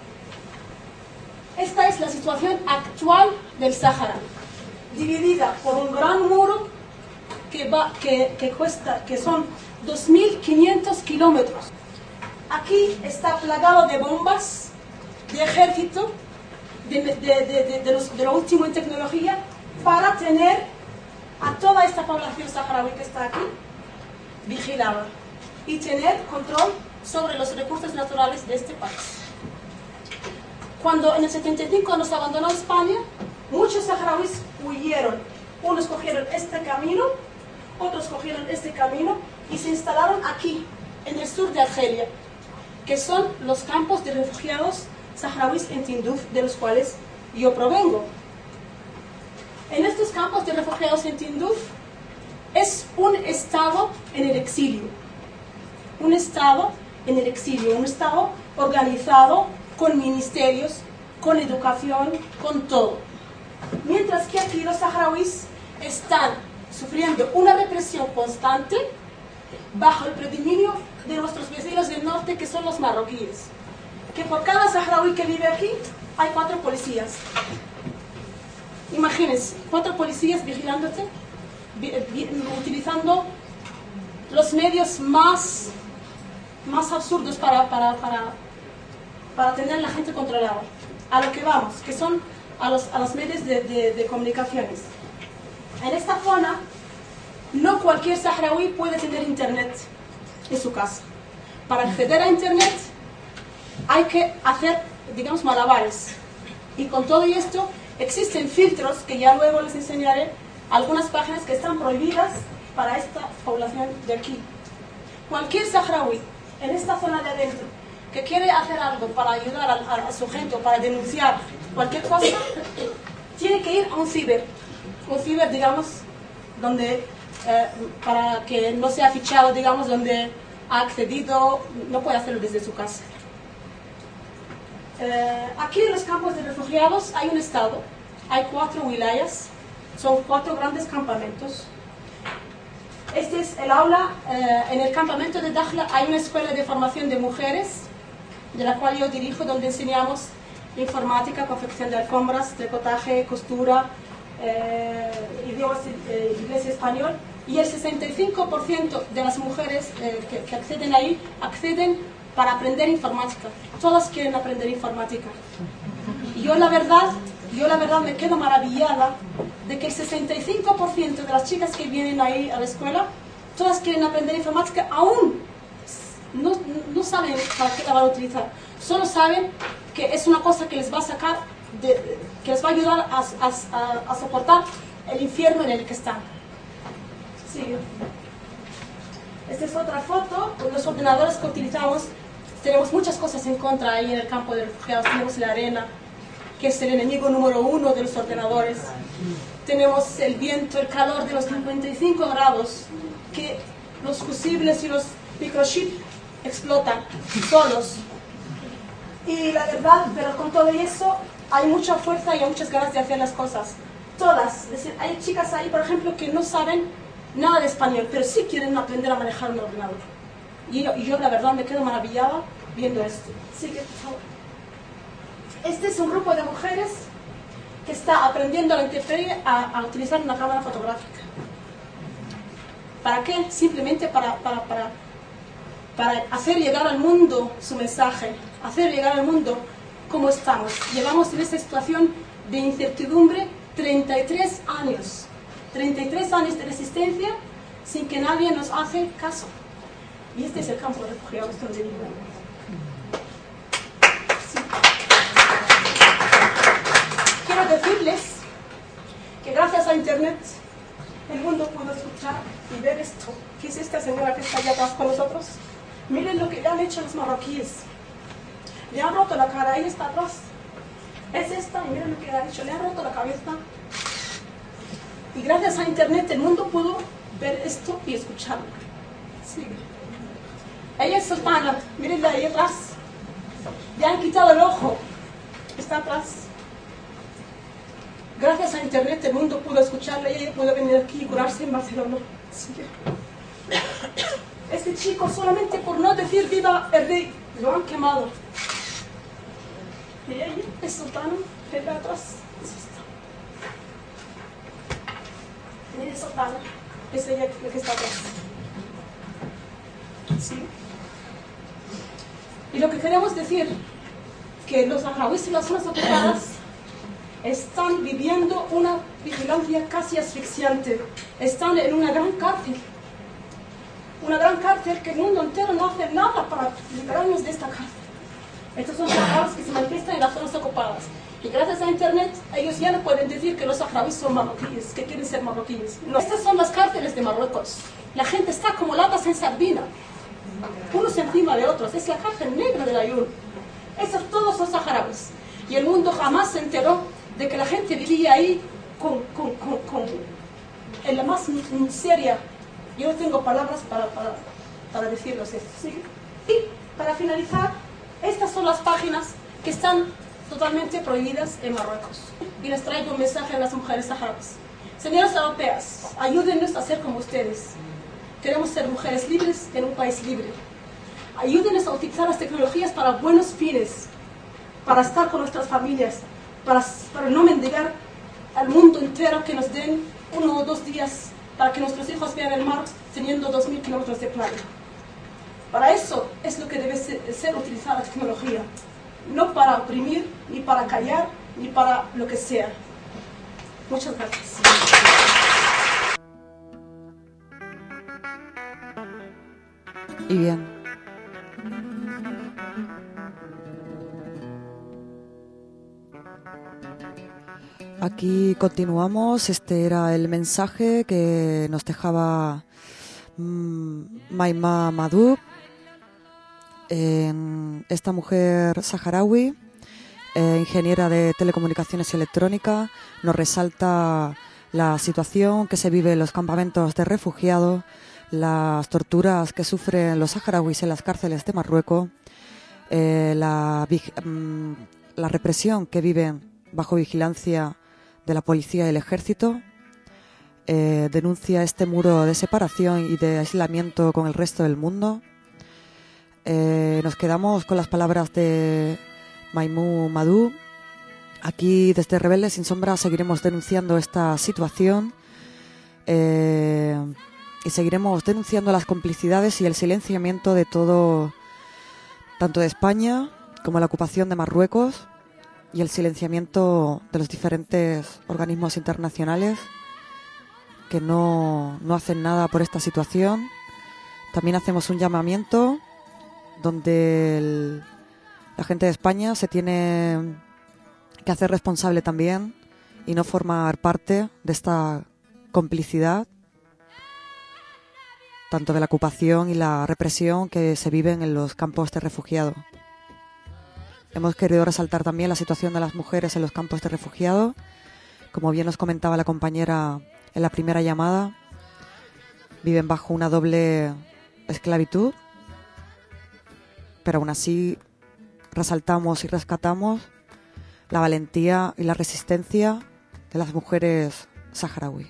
Esta es la situación actual del Sáhara, dividida por un gran muro que, va, que, que, cuesta, que son dos mil quinientos kilómetros. Aquí está plagado de bombas de ejército, de, de, de, de, de, los, de lo último en tecnología, para tener a toda esta población saharaui que está aquí vigilada y tener control sobre los recursos naturales de este país. Cuando en el setenta y cinco nos abandonó España, muchos saharauis huyeron. Unos cogieron este camino, otros cogieron este camino y se instalaron aquí, en el sur de Argelia, que son los campos de refugiados saharauis en Tinduf, de los cuales yo provengo. En estos campos de refugiados en Tinduf es un estado en el exilio, un estado en el exilio, un estado organizado con ministerios, con educación, con todo. Mientras que aquí los saharauis están sufriendo una represión constante bajo el predominio de nuestros vecinos del norte, que son los marroquíes, que por cada saharaui que vive aquí hay cuatro policías. Imagínense, cuatro policías vigilándote, utilizando los medios más, más absurdos para, para, para, para tener a la gente controlada. A lo que vamos, que son a los, a los medios de, de, de comunicaciones. En esta zona, no cualquier saharaui puede tener internet en su casa. Para acceder a internet hay que hacer, digamos, malabares. Y con todo esto existen filtros que ya luego les enseñaré, algunas páginas que están prohibidas para esta población de aquí. Cualquier saharaui en esta zona de adentro que quiere hacer algo para ayudar a, a, a su gente o para denunciar cualquier cosa, tiene que ir a un ciber. Un ciber, digamos, donde, eh, para que no sea fichado, digamos, donde ha accedido, no puede hacerlo desde su casa. Eh, aquí en los campos de refugiados hay un estado, hay cuatro wilayas, son cuatro grandes campamentos. Este es el aula. Eh, en el campamento de Dakhla hay una escuela de formación de mujeres, de la cual yo dirijo, donde enseñamos informática, confección de alfombras, tricotaje, costura, eh, idiomas, eh, inglés y español. Y el sesenta y cinco por ciento de las mujeres eh, que, que acceden ahí, acceden para aprender informática. Todas quieren aprender informática. Y yo la verdad, yo la verdad me quedo maravillada de que el sesenta y cinco por ciento de las chicas que vienen ahí a la escuela, todas quieren aprender informática, aún no, no saben para qué la van a utilizar. Solo saben que es una cosa que les va a sacar, de, que les va a ayudar a, a, a, a soportar el infierno en el que están. Sí. Esta es otra foto. Los ordenadores que utilizamos, tenemos muchas cosas en contra ahí en el campo de refugiados. Tenemos la arena, que es el enemigo número uno de los ordenadores. Tenemos el viento, el calor de los cincuenta y cinco grados, que los fusibles y los microchips explotan solos. Y la verdad, pero con todo eso, hay mucha fuerza y hay muchas ganas de hacer las cosas. Todas. Es decir, hay chicas ahí, por ejemplo, que no saben nada de español, pero sí quieren aprender a manejar un ordenador. Y yo, y yo la verdad, me quedo maravillada viendo esto. Sigue, por favor. Este es un grupo de mujeres que está aprendiendo a la intemperie a, a utilizar una cámara fotográfica. ¿Para qué? Simplemente para, para, para, para hacer llegar al mundo su mensaje, hacer llegar al mundo cómo estamos. Llevamos en esta situación de incertidumbre treinta y tres años. treinta y tres años de resistencia sin que nadie nos hace caso. Y este es el campo de refugiados donde vivimos. Sí. Quiero decirles que gracias a Internet el mundo pudo escuchar y ver esto. ¿Qué es esta señora que está allá atrás con nosotros? Miren lo que le han hecho los marroquíes. Le han roto la cara, ahí está atrás. Es esta, y miren lo que le han hecho. Le han roto la cabeza. Y gracias a Internet el mundo pudo ver esto y escucharlo. Sí. Ella es Sultana, mírenla ahí atrás. Le han quitado el ojo. Está atrás. Gracias a Internet el mundo pudo escucharla y ella pudo venir aquí y curarse en Barcelona. Sí. Este chico, solamente por no decir viva el rey, lo han quemado. Y ella es Sultana, ella atrás. Es Sultana, es ella la que está atrás. ¿Sí? Y lo que queremos decir, que los saharauis y las zonas ocupadas están viviendo una vigilancia casi asfixiante. Están en una gran cárcel. Una gran cárcel que el mundo entero no hace nada para liberarnos de esta cárcel. Estos son saharauis que se manifiestan en las zonas ocupadas. Y gracias a Internet, ellos ya no pueden decir que los saharauis son marroquíes, que quieren ser marroquíes. No. Estas son las cárceles de Marruecos. La gente está como latas en sardina, unos encima de otros. Es la cárcel negra del Ayun. Esos todos son saharauis. Y el mundo jamás se enteró de que la gente vivía ahí con, con, con, con en la más miseria. Yo no tengo palabras para, para, para decirles esto. ¿Sí? Y para finalizar, estas son las páginas que están totalmente prohibidas en Marruecos. Y les traigo un mensaje a las mujeres saharauis. Señoras europeas, ayúdennos a ser como ustedes. Queremos ser mujeres libres en un país libre. Ayúdennos a utilizar las tecnologías para buenos fines, para estar con nuestras familias, para, para no mendigar al mundo entero que nos den uno o dos días para que nuestros hijos vean el mar teniendo dos mil kilómetros de playa. Para eso es lo que debe ser, ser utilizada la tecnología. No para oprimir, ni para callar, ni para lo que sea. Muchas gracias. Y bien. Aquí continuamos. Este era el mensaje que nos dejaba mmm, Maima Madou. Eh, esta mujer saharaui, eh, ingeniera de telecomunicaciones y electrónica, nos resalta la situación que se vive en los campamentos de refugiados, las torturas que sufren los saharauis en las cárceles de Marruecos, eh, la, mm, la represión que viven bajo vigilancia de la policía y el ejército. Eh, denuncia este muro de separación y de aislamiento con el resto del mundo. Eh, nos quedamos con las palabras de Maimou Madou. Aquí desde Rebeldes Sin Sombra seguiremos denunciando esta situación eh, y seguiremos denunciando las complicidades y el silenciamiento de todo, tanto de España como la ocupación de Marruecos y el silenciamiento de los diferentes organismos internacionales que no, no hacen nada por esta situación. También hacemos un llamamiento donde el, la gente de España se tiene que hacer responsable también y no formar parte de esta complicidad, tanto de la ocupación y la represión que se viven en los campos de refugiados. Hemos querido resaltar también la situación de las mujeres en los campos de refugiados. Como bien nos comentaba la compañera en la primera llamada, viven bajo una doble esclavitud, pero aún así resaltamos y rescatamos la valentía y la resistencia de las mujeres saharaui.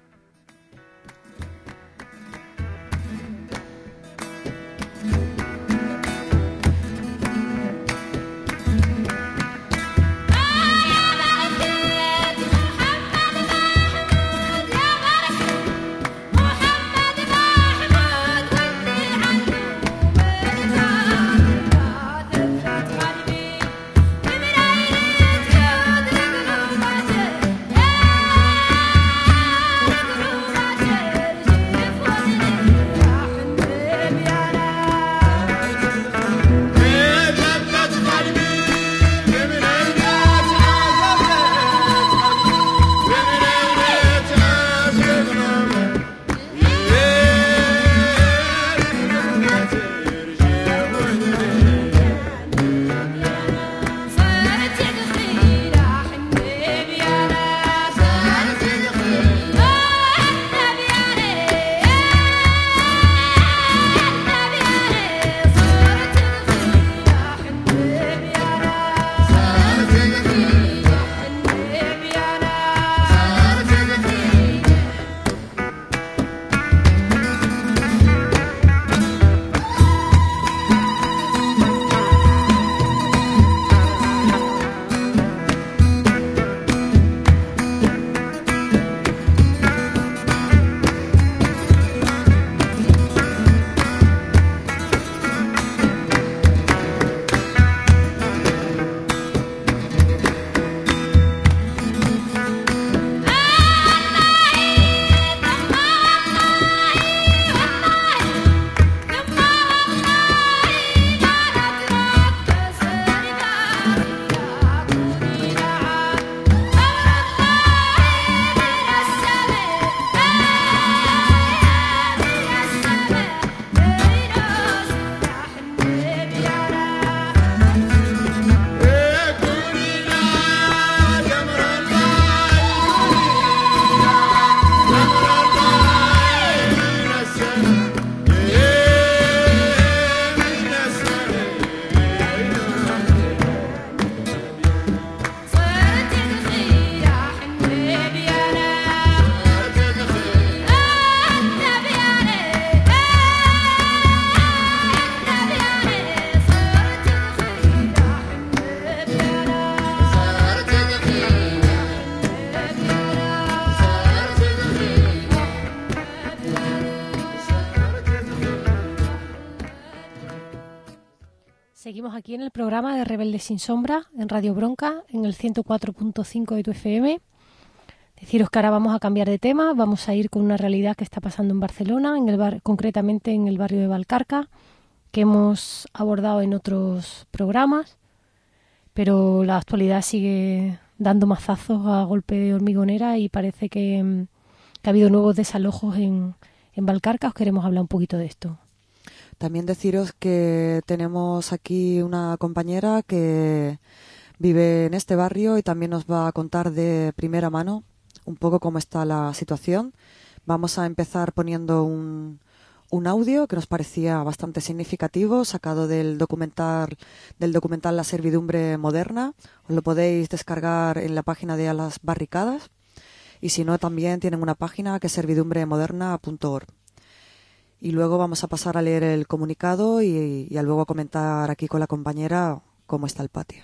Seguimos aquí en el programa de Rebeldes Sin Sombra, en Radio Bronca, en el ciento cuatro punto cinco de tu F M. Deciros que ahora vamos a cambiar de tema, vamos a ir con una realidad que está pasando en Barcelona, en el bar, concretamente en el barrio de Vallcarca, que hemos abordado en otros programas, pero la actualidad sigue dando mazazos a golpe de hormigonera y parece que, que ha habido nuevos desalojos en, en Vallcarca. Os queremos hablar un poquito de esto. También deciros que tenemos aquí una compañera que vive en este barrio y también nos va a contar de primera mano un poco cómo está la situación. Vamos a empezar poniendo un, un audio que nos parecía bastante significativo, sacado del documental, del documental La servidumbre moderna. Os lo podéis descargar en la página de A las Barricadas. Y si no, también tienen una página que es servidumbre moderna punto org. Y luego vamos a pasar a leer el comunicado y, y a luego comentar aquí con la compañera cómo está el patio.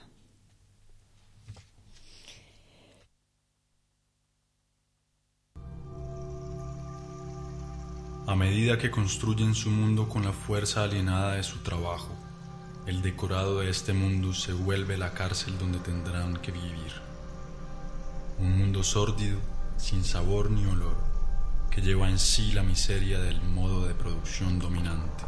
A medida que construyen su mundo con la fuerza alienada de su trabajo, el decorado de este mundo se vuelve la cárcel donde tendrán que vivir. Un mundo sórdido, sin sabor ni olor, que lleva en sí la miseria del modo de producción dominante.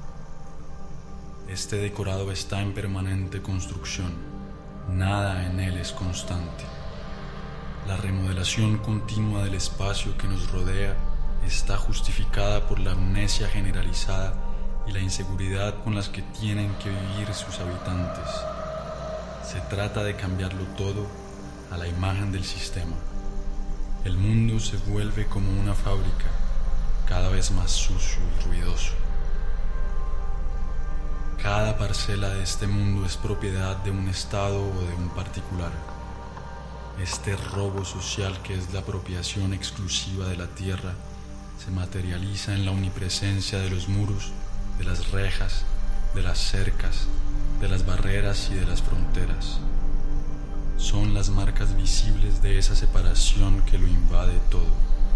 Este decorado está en permanente construcción, nada en él es constante. La remodelación continua del espacio que nos rodea está justificada por la amnesia generalizada y la inseguridad con las que tienen que vivir sus habitantes. Se trata de cambiarlo todo a la imagen del sistema. El mundo se vuelve como una fábrica, cada vez más sucio y ruidoso. Cada parcela de este mundo es propiedad de un Estado o de un particular. Este robo social, que es la apropiación exclusiva de la tierra, se materializa en la omnipresencia de los muros, de las rejas, de las cercas, de las barreras y de las fronteras. Son las marcas visibles de esa separación que lo invade todo.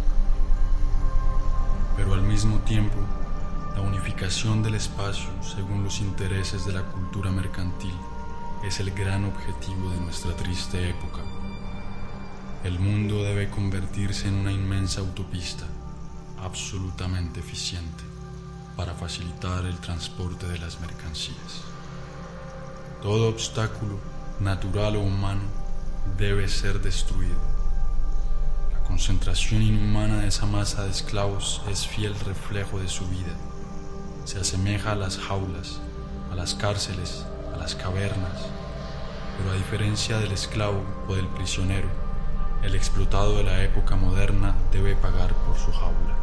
Pero al mismo tiempo, la unificación del espacio según los intereses de la cultura mercantil es el gran objetivo de nuestra triste época. El mundo debe convertirse en una inmensa autopista, absolutamente eficiente, para facilitar el transporte de las mercancías. Todo obstáculo, natural o humano, debe ser destruido. La concentración inhumana de esa masa de esclavos es fiel reflejo de su vida. Se asemeja a las jaulas, a las cárceles, a las cavernas, pero a diferencia del esclavo o del prisionero, el explotado de la época moderna debe pagar por su jaula.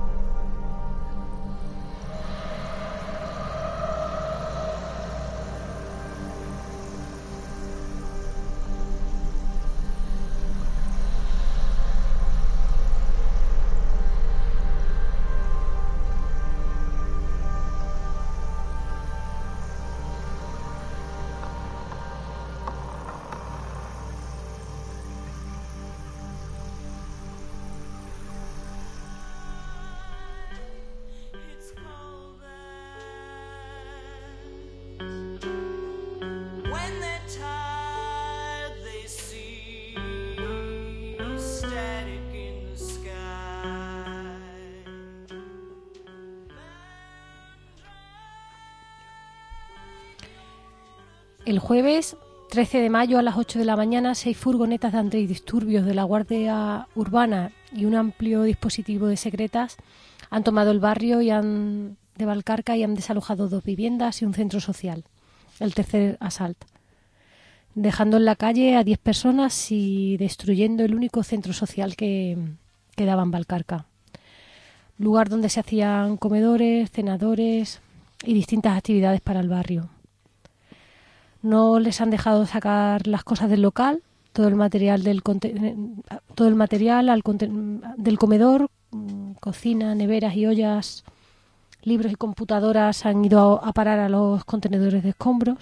El jueves trece de mayo a las ocho de la mañana, seis furgonetas de antidisturbios de la Guardia Urbana y un amplio dispositivo de secretas han tomado el barrio y han, de Valcarca y han desalojado dos viviendas y un centro social, el tercer asalto, dejando en la calle a diez personas y destruyendo el único centro social que quedaba en Valcarca, lugar donde se hacían comedores, cenadores y distintas actividades para el barrio. No les han dejado sacar las cosas del local, todo el material del todo el material al del comedor, cocina, neveras y ollas, libros y computadoras han ido a parar a los contenedores de escombros.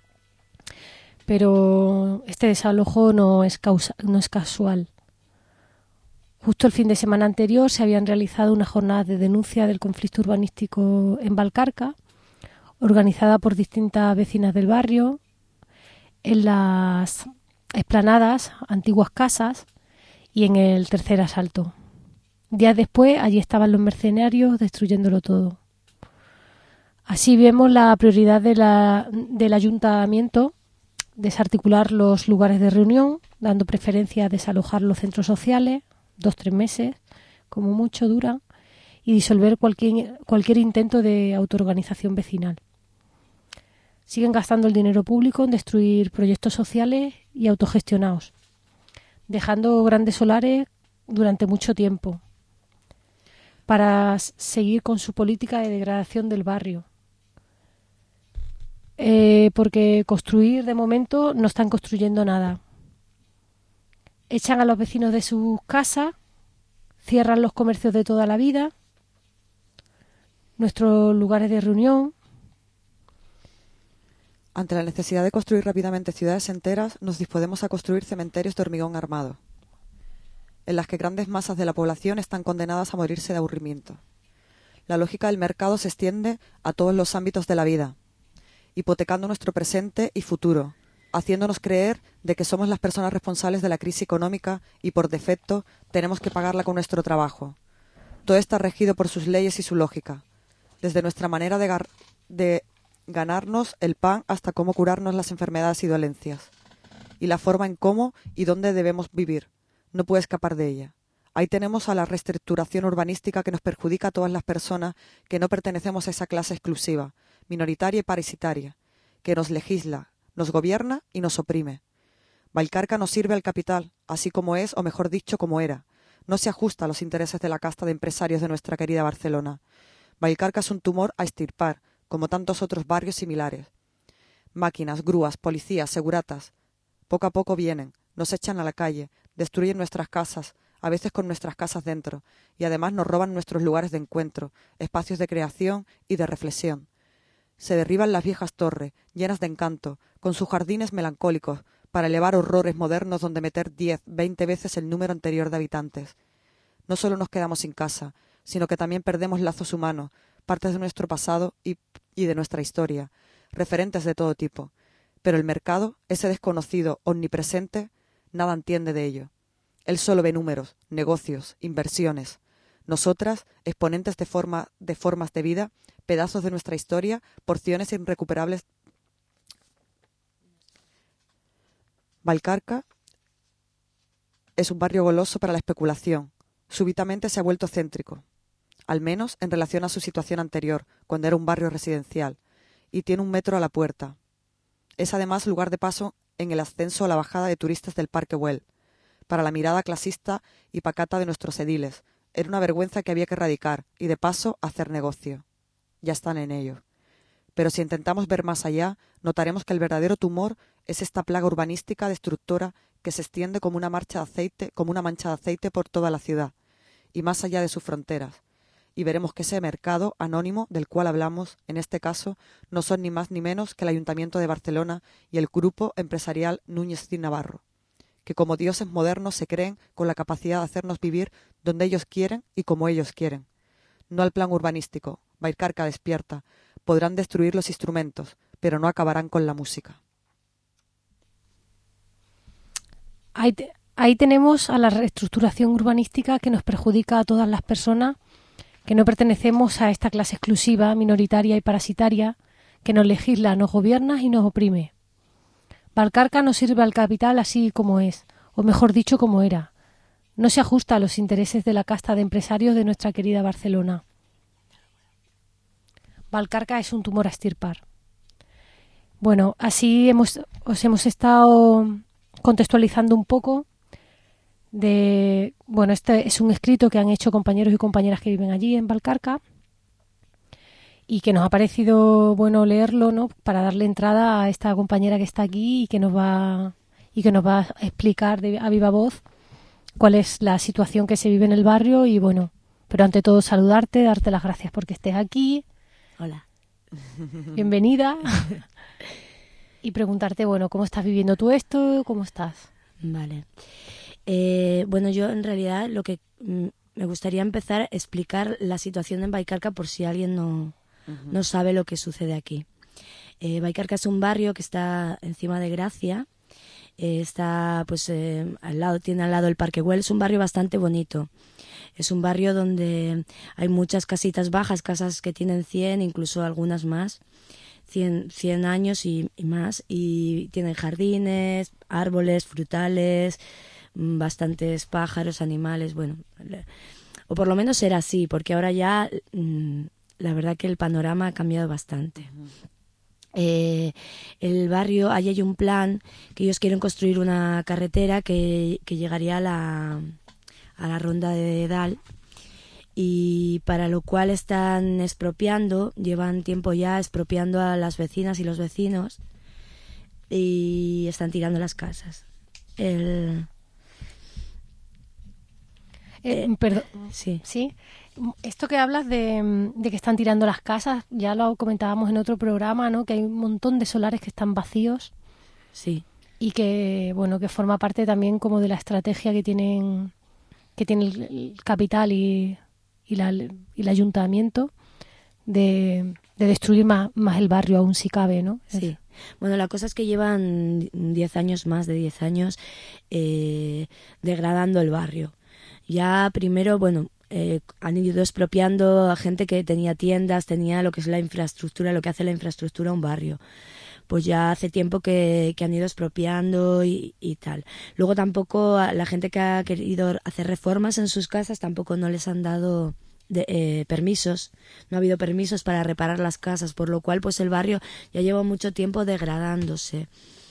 Pero este desalojo no es causa, no es casual. Justo el fin de semana anterior se habían realizado unas jornadas de denuncia del conflicto urbanístico en Valcarca, organizada por distintas vecinas del barrio, en las explanadas, antiguas casas y en el tercer asalto. Días después, allí estaban los mercenarios destruyéndolo todo. Así vemos la prioridad de la, del ayuntamiento, desarticular los lugares de reunión, dando preferencia a desalojar los centros sociales, dos o tres meses, como mucho duran, y disolver cualquier, cualquier intento de autoorganización vecinal. Siguen gastando el dinero público en destruir proyectos sociales y autogestionados, dejando grandes solares durante mucho tiempo para seguir con su política de degradación del barrio. Eh, porque construir, de momento, no están construyendo nada. Echan a los vecinos de sus casas, cierran los comercios de toda la vida, nuestros lugares de reunión. Ante la necesidad de construir rápidamente ciudades enteras, nos disponemos a construir cementerios de hormigón armado, en las que grandes masas de la población están condenadas a morirse de aburrimiento. La lógica del mercado se extiende a todos los ámbitos de la vida, hipotecando nuestro presente y futuro, haciéndonos creer de que somos las personas responsables de la crisis económica y, por defecto, tenemos que pagarla con nuestro trabajo. Todo está regido por sus leyes y su lógica, desde nuestra manera de, gar de ganarnos el pan hasta cómo curarnos las enfermedades y dolencias, y la forma en cómo y dónde debemos vivir. No puede escapar de ella. Ahí tenemos a la reestructuración urbanística que nos perjudica a todas las personas que no pertenecemos a esa clase exclusiva, minoritaria y parasitaria, que nos legisla, nos gobierna y nos oprime. Vallcarca no sirve al capital, así como es, o mejor dicho, como era. No se ajusta a los intereses de la casta de empresarios de nuestra querida Barcelona. Vallcarca es un tumor a extirpar, como tantos otros barrios similares. Máquinas, grúas, policías, seguratas, poco a poco vienen, nos echan a la calle, destruyen nuestras casas, a veces con nuestras casas dentro, y además nos roban nuestros lugares de encuentro, espacios de creación y de reflexión. Se derriban las viejas torres, llenas de encanto, con sus jardines melancólicos, para elevar horrores modernos donde meter diez, veinte veces el número anterior de habitantes. No solo nos quedamos sin casa, sino que también perdemos lazos humanos, partes de nuestro pasado y, y de nuestra historia, referentes de todo tipo. Pero el mercado, ese desconocido, omnipresente, nada entiende de ello. Él solo ve números, negocios, inversiones. Nosotras, exponentes de, forma, de formas de vida, pedazos de nuestra historia, porciones irrecuperables. Vallcarca es un barrio goloso para la especulación. Súbitamente se ha vuelto céntrico, al menos en relación a su situación anterior, cuando era un barrio residencial, y tiene un metro a la puerta. Es además lugar de paso en el ascenso o la bajada de turistas del Parque Güell. Para la mirada clasista y pacata de nuestros ediles, era una vergüenza que había que erradicar y, de paso, hacer negocio. Ya están en ello. Pero si intentamos ver más allá, notaremos que el verdadero tumor es esta plaga urbanística destructora que se extiende como una marcha de aceite, como una mancha de aceite por toda la ciudad, y más allá de sus fronteras. Y veremos que ese mercado anónimo del cual hablamos, en este caso, no son ni más ni menos que el Ayuntamiento de Barcelona y el grupo empresarial Núñez Cid Navarro, que como dioses modernos se creen con la capacidad de hacernos vivir donde ellos quieren y como ellos quieren. No al plan urbanístico. Vallcarca despierta. Podrán destruir los instrumentos, pero no acabarán con la música. Ahí, te, ahí tenemos a la reestructuración urbanística que nos perjudica a todas las personas que no pertenecemos a esta clase exclusiva, minoritaria y parasitaria, que nos legisla, nos gobierna y nos oprime. Vallcarca no sirve al capital así como es, o mejor dicho, como era. No se ajusta a los intereses de la casta de empresarios de nuestra querida Barcelona. Vallcarca es un tumor a extirpar. Bueno, así hemos, os hemos estado contextualizando un poco de... Bueno, este es un escrito que han hecho compañeros y compañeras que viven allí en Vallcarca y que nos ha parecido bueno leerlo, ¿no?, para darle entrada a esta compañera que está aquí y que nos va, y que nos va a explicar de, a viva voz cuál es la situación que se vive en el barrio y bueno, pero ante todo saludarte, darte las gracias porque estés aquí. Hola. Bienvenida. Y preguntarte, bueno, ¿cómo estás viviendo tú esto? ¿Cómo estás? Vale. Eh, bueno, yo en realidad lo que mm, me gustaría empezar a explicar la situación en Vallcarca por si alguien no, uh-huh. no sabe lo que sucede aquí. Eh, Vallcarca es un barrio que está encima de Gracia. Eh, está, pues, eh, al lado, tiene al lado el Parque Güell. Es un barrio bastante bonito. Es un barrio donde hay muchas casitas bajas, casas que tienen cien, incluso algunas más, cien, cien años y, y más, y tienen jardines, árboles, frutales, bastantes pájaros, animales. Bueno, o por lo menos era así, porque ahora ya mmm, la verdad que el panorama ha cambiado bastante. Uh-huh. Eh, el barrio, ahí hay un plan que ellos quieren construir una carretera que, que llegaría a la, a la ronda de Dal, y para lo cual están expropiando, llevan tiempo ya expropiando a las vecinas y los vecinos y están tirando las casas. El... Eh, perdón, sí. sí. Esto que hablas de, de que están tirando las casas, ya lo comentábamos en otro programa, ¿no? Que hay un montón de solares que están vacíos. Sí. Y que, bueno, que forma parte también como de la estrategia que tienen, que tiene el, el capital y, y, la, y el ayuntamiento de, de destruir más, más el barrio, aún si cabe, ¿no? Sí. Bueno, la cosa es que llevan diez años, más de diez años, eh, degradando el barrio. Ya primero, bueno, eh, han ido expropiando a gente que tenía tiendas, tenía lo que es la infraestructura, lo que hace la infraestructura a un barrio. Pues ya hace tiempo que, que han ido expropiando y, y tal. Luego tampoco a la gente que ha querido hacer reformas en sus casas tampoco no les han dado de, eh, permisos. No ha habido permisos para reparar las casas, por lo cual pues el barrio ya lleva mucho tiempo degradándose.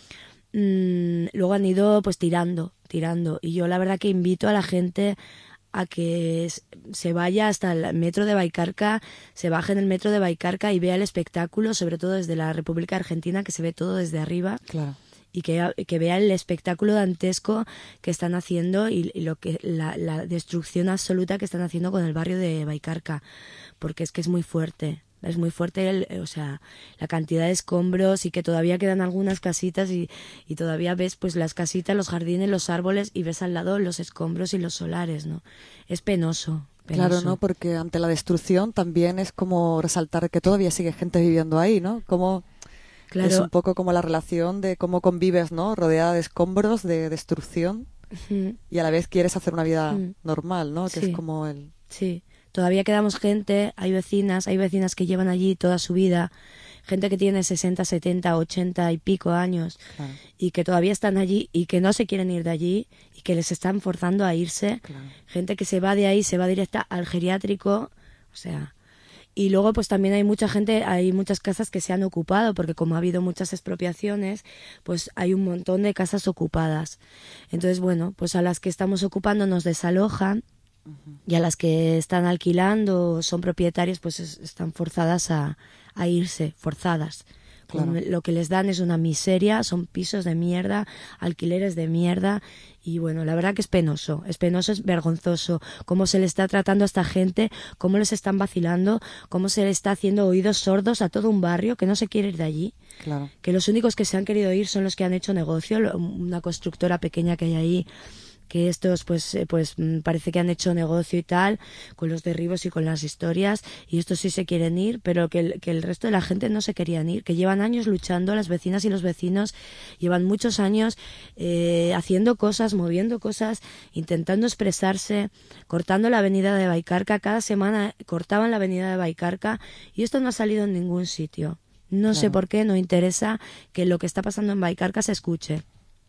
Mm, luego han ido pues tirando, tirando. Y yo la verdad que invito a la gente a que se vaya hasta el metro de Baicarca, se baje en el metro de Baicarca y vea el espectáculo, sobre todo desde la República Argentina, que se ve todo desde arriba. Claro. Y que, que vea el espectáculo dantesco que están haciendo y, y lo que la, la destrucción absoluta que están haciendo con el barrio de Baicarca, porque es que es muy fuerte. Es muy fuerte, el, o sea, la cantidad de escombros y que todavía quedan algunas casitas y, y todavía ves pues las casitas, los jardines, los árboles y ves al lado los escombros y los solares, ¿no? Es penoso. penoso. Claro, ¿no? Porque ante la destrucción también es como resaltar que todavía sigue gente viviendo ahí, ¿no? Como claro. Es un poco como la relación de cómo convives, ¿no? Rodeada de escombros, de destrucción uh-huh. y a la vez quieres hacer una vida uh-huh. normal, ¿no? Que sí. es como el... Sí. Todavía quedamos gente, hay vecinas, hay vecinas que llevan allí toda su vida, gente que tiene sesenta, setenta, ochenta y pico años claro. y que todavía están allí y que no se quieren ir de allí y que les están forzando a irse, claro. gente que se va de ahí, se va directa al geriátrico, o sea... Y luego pues también hay mucha gente, hay muchas casas que se han ocupado, porque como ha habido muchas expropiaciones, pues hay un montón de casas ocupadas. Entonces, bueno, pues a las que estamos ocupando nos desalojan, uh-huh. y a las que están alquilando, son propietarios, pues es, están forzadas a, a irse, forzadas. Claro. Lo que les dan es una miseria, son pisos de mierda, alquileres de mierda, y bueno, la verdad que es penoso, es penoso, es vergonzoso cómo se le está tratando a esta gente, cómo les están vacilando, cómo se le está haciendo oídos sordos a todo un barrio que no se quiere ir de allí, claro. que los únicos que se han querido ir son los que han hecho negocio, una constructora pequeña que hay ahí, que estos pues pues parece que han hecho negocio y tal, con los derribos y con las historias, y estos sí se quieren ir, pero que el, que el resto de la gente no se querían ir, que llevan años luchando, las vecinas y los vecinos llevan muchos años eh, haciendo cosas, moviendo cosas, intentando expresarse, cortando la avenida de Baicarca, cada semana cortaban la avenida de Baicarca, y esto no ha salido en ningún sitio. No claro. sé por qué, no interesa que lo que está pasando en Baicarca se escuche.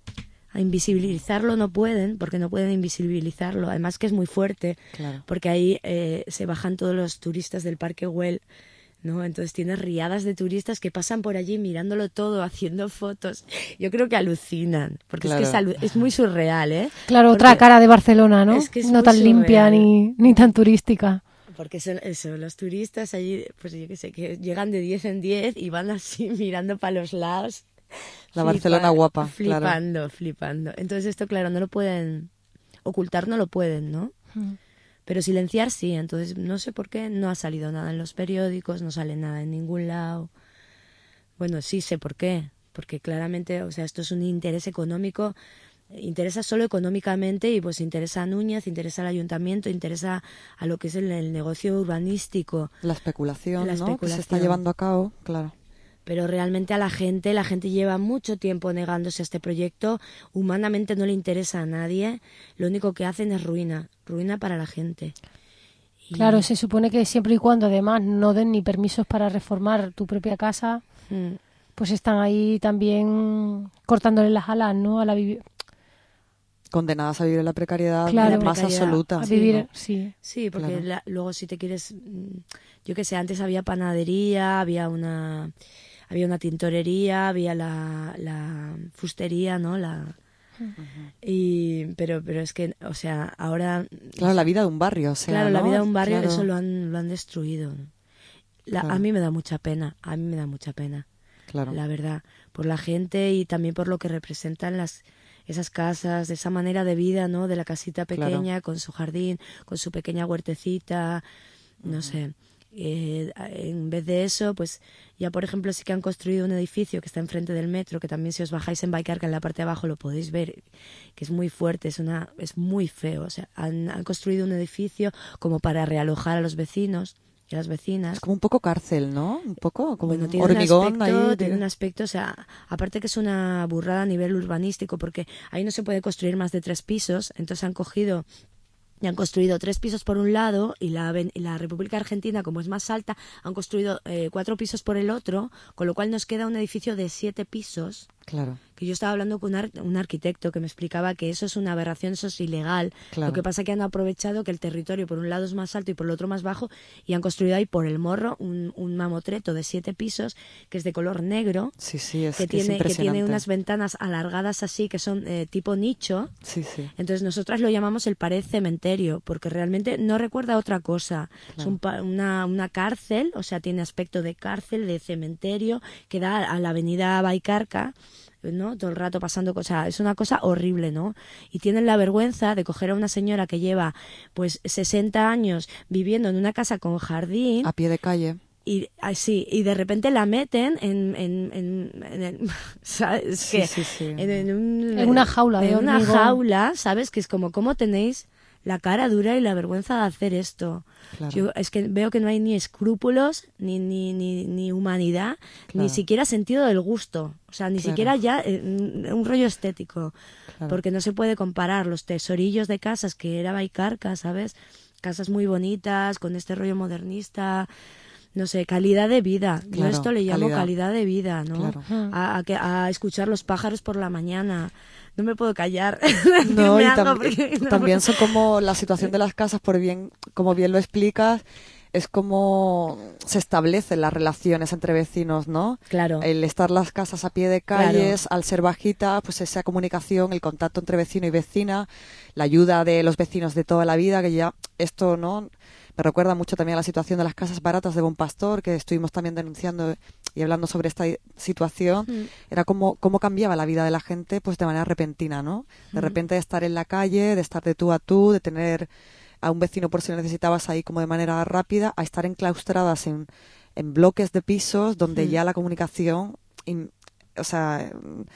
A invisibilizarlo no pueden, porque no pueden invisibilizarlo. Además que es muy fuerte, claro. porque ahí eh, se bajan todos los turistas del Parque Güell, ¿no? Entonces tienes riadas de turistas que pasan por allí mirándolo todo, haciendo fotos. Yo creo que alucinan, porque claro. es que es, es muy surreal, ¿eh? Claro, porque otra cara de Barcelona, ¿no? Es que es no tan surreal. limpia ni, ni tan turística. Porque son eso, los turistas allí, pues yo qué sé, que llegan de diez en diez y van así mirando para los lados. La Flipa, Barcelona guapa, flipando, claro. flipando. Entonces esto, claro, no lo pueden ocultar, no lo pueden, ¿no? Mm. Pero silenciar sí. Entonces no sé por qué no ha salido nada en los periódicos, no sale nada en ningún lado. Bueno, sí sé por qué, porque claramente, o sea, esto es un interés económico, interesa solo económicamente y pues interesa a Núñez, interesa al ayuntamiento, interesa a lo que es el, el negocio urbanístico. La especulación, la ¿no? especulación. Que se está llevando a cabo, claro. Pero realmente a la gente, la gente lleva mucho tiempo negándose a este proyecto, humanamente no le interesa a nadie, lo único que hacen es ruina, ruina para la gente. Y... Claro, se supone que siempre y cuando además no den ni permisos para reformar tu propia casa, mm. pues están ahí también cortándole las alas, ¿no? A la vivienda. condenadas a vivir en la precariedad Claro, más precariedad. absoluta. A vivir, ¿no? sí. Sí, porque Claro. la- luego si te quieres, mm, yo que sé, antes había panadería, había una había una tintorería, había la, la fustería, ¿no? La y pero pero es que, o sea, ahora Claro, la vida de un barrio, o sea, claro, la ¿no? vida de un barrio, Claro. eso lo han lo han destruido. ¿no? La- Claro. A mí me da mucha pena, a mí me da mucha pena. Claro. La verdad, por la gente y también por lo que representan las esas casas, de esa manera de vida, ¿no? De la casita pequeña Claro. con su jardín, con su pequeña huertecita, no sé. Eh, en vez de eso, pues ya por ejemplo sí que han construido un edificio que está enfrente del metro, que también si os bajáis en Baicarca en la parte de abajo lo podéis ver, que es muy fuerte, es una es muy feo. O sea, han, han construido un edificio como para realojar a los vecinos y a las vecinas. Es como un poco cárcel, ¿no? Un poco como Bueno, un tiene hormigón un aspecto, ahí. tiene un aspecto, o sea, aparte que es una burrada a nivel urbanístico, porque ahí no se puede construir más de tres pisos, entonces han cogido y han construido tres pisos por un lado y la, aven- y la República Argentina, como es más alta, han construido eh, cuatro pisos por el otro, con lo cual nos queda un edificio de siete pisos. Claro. Que yo estaba hablando con un, ar- un arquitecto que me explicaba que eso es una aberración, eso es ilegal. Claro. Lo que pasa es que han aprovechado que el territorio por un lado es más alto y por el otro más bajo y han construido ahí por el morro un, un mamotreto de siete pisos que es de color negro. Sí, sí, es que, que es tiene, que tiene impresionante. unas ventanas alargadas así que son eh, tipo nicho. Sí, sí. Entonces nosotras lo llamamos el pared cementerio porque realmente no recuerda otra cosa. Es Claro. un pa- una, una cárcel, o sea, tiene aspecto de cárcel, de cementerio, que da a la avenida Baicarca, ¿no? Todo el rato pasando cosas, es una cosa horrible, ¿no? Y tienen la vergüenza de coger a una señora que lleva pues sesenta años viviendo en una casa con jardín A pie de calle. y así y de repente la meten en en, en, en el- ¿sabes? Sí, que sí, sí. En, en un- En una jaula de en una hormigón. jaula, ¿sabes? Que es como cómo tenéis la cara dura y la vergüenza de hacer esto. Claro. Yo es que veo que no hay ni escrúpulos, ni ni ni, ni humanidad, Claro. ni siquiera sentido del gusto. O sea, ni Claro. siquiera ya eh, un rollo estético. Claro. Porque no se puede comparar los tesorillos de casas que era Baicarca, ¿sabes? Casas muy bonitas, con este rollo modernista, no sé, calidad de vida. Yo Claro, esto le llamo calidad. calidad, de vida, ¿no? Claro. A, a que- a escuchar los pájaros por la mañana. No me puedo callar. No, y Decirme algo tam- porque no también puedo. son como la situación de las casas, por bien, como bien lo explicas, es como se establecen las relaciones entre vecinos, ¿no? Claro. El estar las casas a pie de calles, al ser bajitas, pues esa comunicación, el contacto entre vecino y vecina, la ayuda de los vecinos de toda la vida, que ya esto, ¿no? Me recuerda mucho también a la situación de las casas baratas de Bon Pastor, que estuvimos también denunciando y hablando sobre esta situación. Mm. Era como cómo cambiaba la vida de la gente pues de manera repentina, ¿no? De Mm. repente de estar en la calle, de estar de tú a tú, de tener a un vecino por si lo necesitabas ahí como de manera rápida, a estar enclaustradas en, en bloques de pisos donde Mm. ya la comunicación, in- o sea,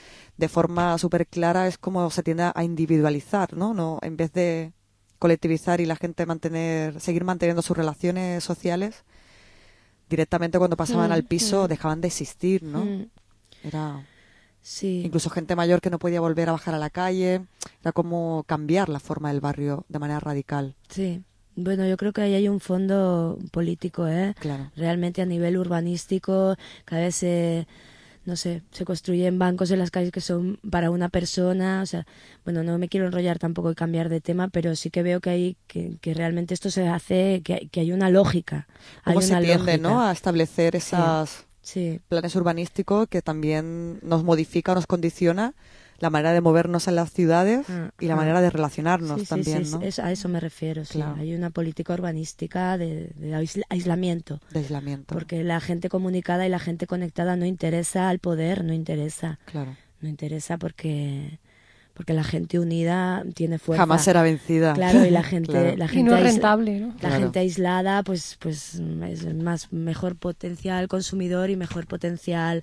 de forma súper clara es como se tiende a individualizar, ¿no? No, en vez de colectivizar y la gente mantener, seguir manteniendo sus relaciones sociales, directamente cuando pasaban Mm, al piso mm. dejaban de existir, ¿no? Mm. Era Sí. incluso gente mayor que no podía volver a bajar a la calle, era como cambiar la forma del barrio de manera radical. Sí. Bueno, yo creo que ahí hay un fondo político, ¿eh? Claro. Realmente a nivel urbanístico, cada vez se, no sé, se construyen bancos en las calles que son para una persona, o sea, bueno, no me quiero enrollar tampoco y cambiar de tema, pero sí que veo que hay, que, que realmente esto se hace, que hay, que hay una lógica. Cómo hay se una tiende, lógica. ¿no? A establecer esas Sí. planes urbanísticos que también nos modifica, nos condiciona la manera de movernos en las ciudades Ah, y la ah. manera de relacionarnos Sí, sí, también, sí, ¿no? es- a eso me refiero, sí. Claro. Hay una política urbanística de, de aisla- aislamiento. De aislamiento. Porque la gente comunicada y la gente conectada no interesa al poder, no interesa. Claro. No interesa porque porque la gente unida tiene fuerza. Jamás será vencida. Claro, y la gente, Claro. la Y gente no es ais- rentable, ¿no? La Claro. gente aislada, pues, pues es más mejor potencial consumidor y mejor potencial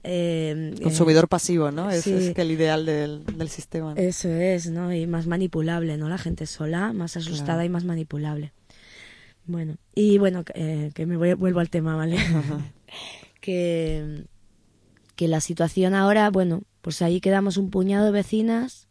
eh, eh, Consumidor pasivo, ¿no? Es, sí. es que el ideal del, del sistema. ¿no? Eso es, ¿no? Y más manipulable, ¿no? La gente sola, más asustada Claro. y más manipulable. Bueno, y bueno, eh, que me voy, vuelvo al tema, ¿vale? que, que la situación ahora, bueno, pues ahí quedamos un puñado de vecinas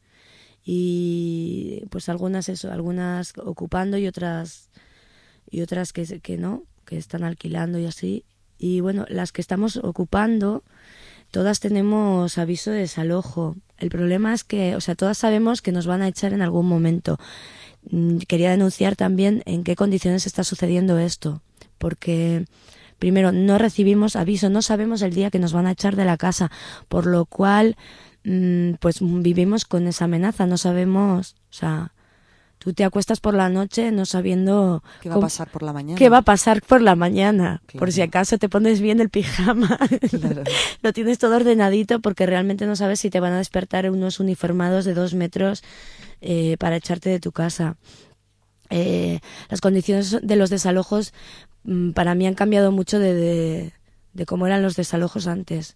y pues algunas eso, algunas ocupando y otras y otras que, que no, que están alquilando y así. Y bueno, las que estamos ocupando, todas tenemos aviso de desalojo. El problema es que, o sea, todas sabemos que nos van a echar en algún momento. Quería denunciar también en qué condiciones está sucediendo esto, porque primero no recibimos aviso, no sabemos el día que nos van a echar de la casa, por lo cual pues vivimos con esa amenaza, no sabemos, o sea, tú te acuestas por la noche no sabiendo qué va a pasar por la mañana. ¿Qué va a pasar por la mañana? Claro. Por si acaso te pones bien el pijama, claro. Lo tienes todo ordenadito porque realmente no sabes si te van a despertar unos uniformados de dos metros eh, para echarte de tu casa. Eh, las condiciones de los desalojos mm, para mí han cambiado mucho de, de, de cómo eran los desalojos antes,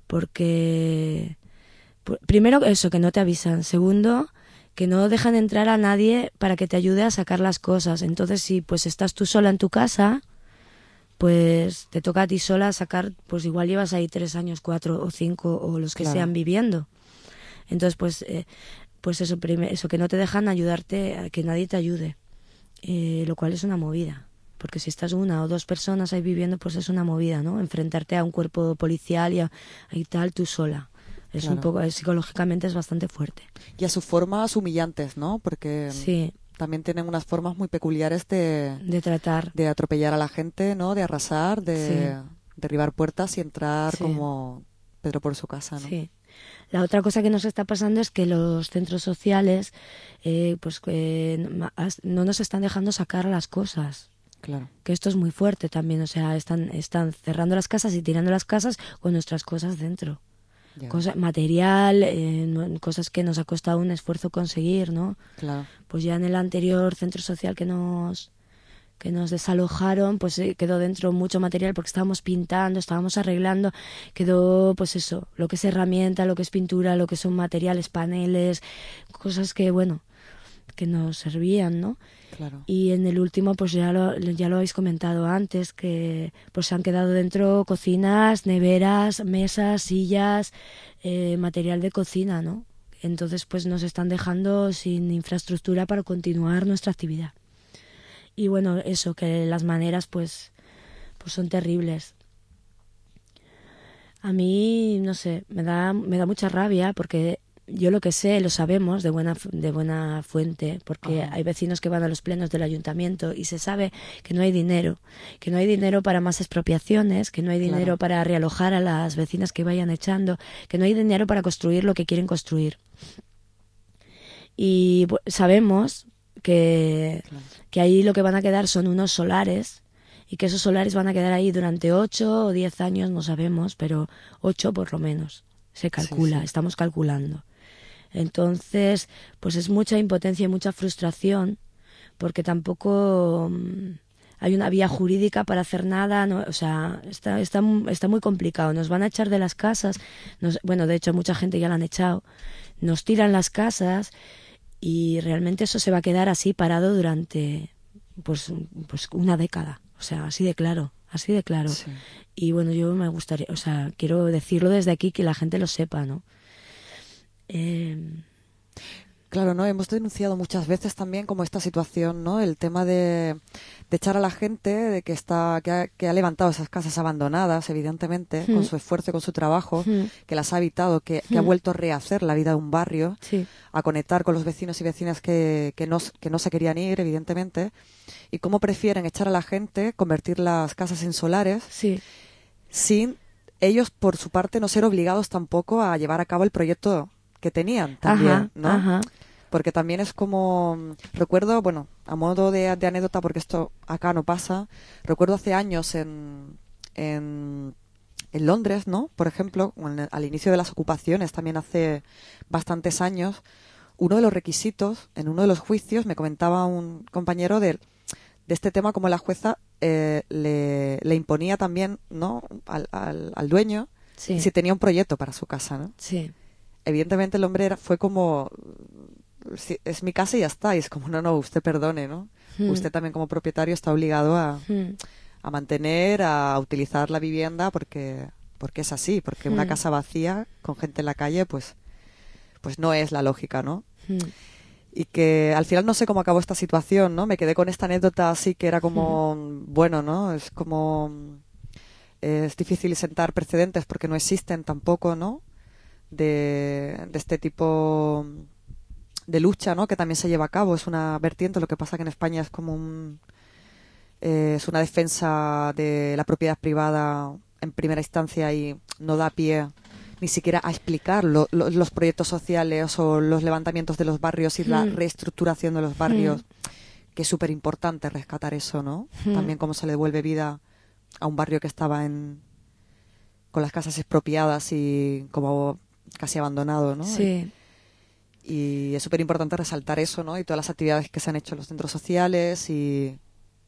porque primero eso, que no te avisan. Segundo, que no dejan entrar a nadie para que te ayude a sacar las cosas. Entonces, si pues estás tú sola en tu casa, pues te toca a ti sola sacar, pues igual llevas ahí tres años, cuatro o cinco o los que claro. sean viviendo. Entonces, pues eh, pues eso, eso, que no te dejan ayudarte, a que nadie te ayude, eh, lo cual es una movida. Porque si estás una o dos personas ahí viviendo, pues es una movida, ¿no? Enfrentarte a un cuerpo policial y, a, y tal, tú sola. Es claro. un poco, psicológicamente es bastante fuerte. Y a sus formas humillantes, ¿no? Porque sí. también tienen unas formas muy peculiares de... De tratar. De atropellar a la gente, ¿no? De arrasar, de sí. derribar puertas y entrar sí. como Pedro por su casa, ¿no? Sí. La otra cosa que nos está pasando es que los centros sociales eh, pues eh, no nos están dejando sacar las cosas. Claro. Que esto es muy fuerte también, o sea, están, están cerrando las casas y tirando las casas con nuestras cosas dentro. Cosa, material, eh, cosas que nos ha costado un esfuerzo conseguir, ¿no? Claro. Pues ya en el anterior centro social que nos que nos desalojaron, pues eh, quedó dentro mucho material porque estábamos pintando, estábamos arreglando, quedó pues eso, lo que es herramienta, lo que es pintura, lo que son materiales, paneles, cosas que bueno, que nos servían, ¿no? Claro. Y en el último, pues ya lo, ya lo habéis comentado antes, que pues se han quedado dentro cocinas, neveras, mesas, sillas, eh, material de cocina, ¿no? Entonces, pues nos están dejando sin infraestructura para continuar nuestra actividad. Y bueno, eso, que las maneras, pues, pues son terribles. A mí, no sé, me da, me da mucha rabia porque yo lo que sé, lo sabemos de buena de buena fuente, porque Ajá. hay vecinos que van a los plenos del ayuntamiento y se sabe que no hay dinero, que no hay dinero para más expropiaciones, que no hay dinero claro. para realojar a las vecinas que vayan echando, que no hay dinero para construir lo que quieren construir. Y pues, sabemos que, claro. que ahí lo que van a quedar son unos solares y que esos solares van a quedar ahí durante ocho o diez años, no sabemos, pero ocho por lo menos, se calcula, sí, sí. estamos calculando. Entonces, pues es mucha impotencia y mucha frustración porque tampoco um, hay una vía jurídica para hacer nada, no, o sea, está, está, está muy complicado. Nos van a echar de las casas, nos, bueno, de hecho mucha gente ya la han echado, nos tiran las casas y realmente eso se va a quedar así parado durante pues, pues una década, o sea, así de claro. Así de claro. Sí. Y bueno, yo me gustaría, o sea, quiero decirlo desde aquí que la gente lo sepa, ¿no? Eh... Claro, ¿no? Hemos denunciado muchas veces también como esta situación, ¿no? El tema de, de echar a la gente de que está que ha, que ha levantado esas casas abandonadas, evidentemente, mm. con su esfuerzo, con su trabajo, mm. que las ha habitado, que, que mm. ha vuelto a rehacer la vida de un barrio, sí. a conectar con los vecinos y vecinas que, que, no, que no se querían ir, evidentemente, y cómo prefieren echar a la gente, convertir las casas en solares, sí. sin ellos, por su parte, no ser obligados tampoco a llevar a cabo el proyecto que tenían también, ajá, ¿no? Ajá. Porque también es como, recuerdo, bueno, a modo de, de anécdota, porque esto acá no pasa, recuerdo hace años en, en, en Londres, ¿no? Por ejemplo, en, al inicio de las ocupaciones, también hace bastantes años, uno de los requisitos, en uno de los juicios, me comentaba un compañero de, de este tema, como la jueza eh, le, le imponía también, ¿no? Al, al, al dueño, sí. si tenía un proyecto para su casa, ¿no? Sí. Evidentemente el hombre era, fue como, es mi casa y ya está, y es como, no, no, usted perdone, ¿no? Mm. Usted también como propietario está obligado a, mm. a mantener, a utilizar la vivienda porque porque es así, porque mm. una casa vacía con gente en la calle, pues pues no es la lógica, ¿no? Mm. Y que al final no sé cómo acabó esta situación, ¿no? Me quedé con esta anécdota así que era como, mm. bueno, ¿no? Es como... eh, es difícil sentar precedentes porque no existen tampoco, ¿no? De, de este tipo de lucha, ¿no? Que también se lleva a cabo, es una vertiente. Lo que pasa que en España es como un eh, es una defensa de la propiedad privada en primera instancia y no da pie ni siquiera a explicar lo, lo, los proyectos sociales o los levantamientos de los barrios y mm. la reestructuración de los barrios, mm. que es súper importante rescatar eso, ¿no? Mm. También cómo se le devuelve vida a un barrio que estaba en con las casas expropiadas y como casi abandonado, ¿no? Sí. Y, y es súper importante resaltar eso, ¿no? Y todas las actividades que se han hecho en los centros sociales y...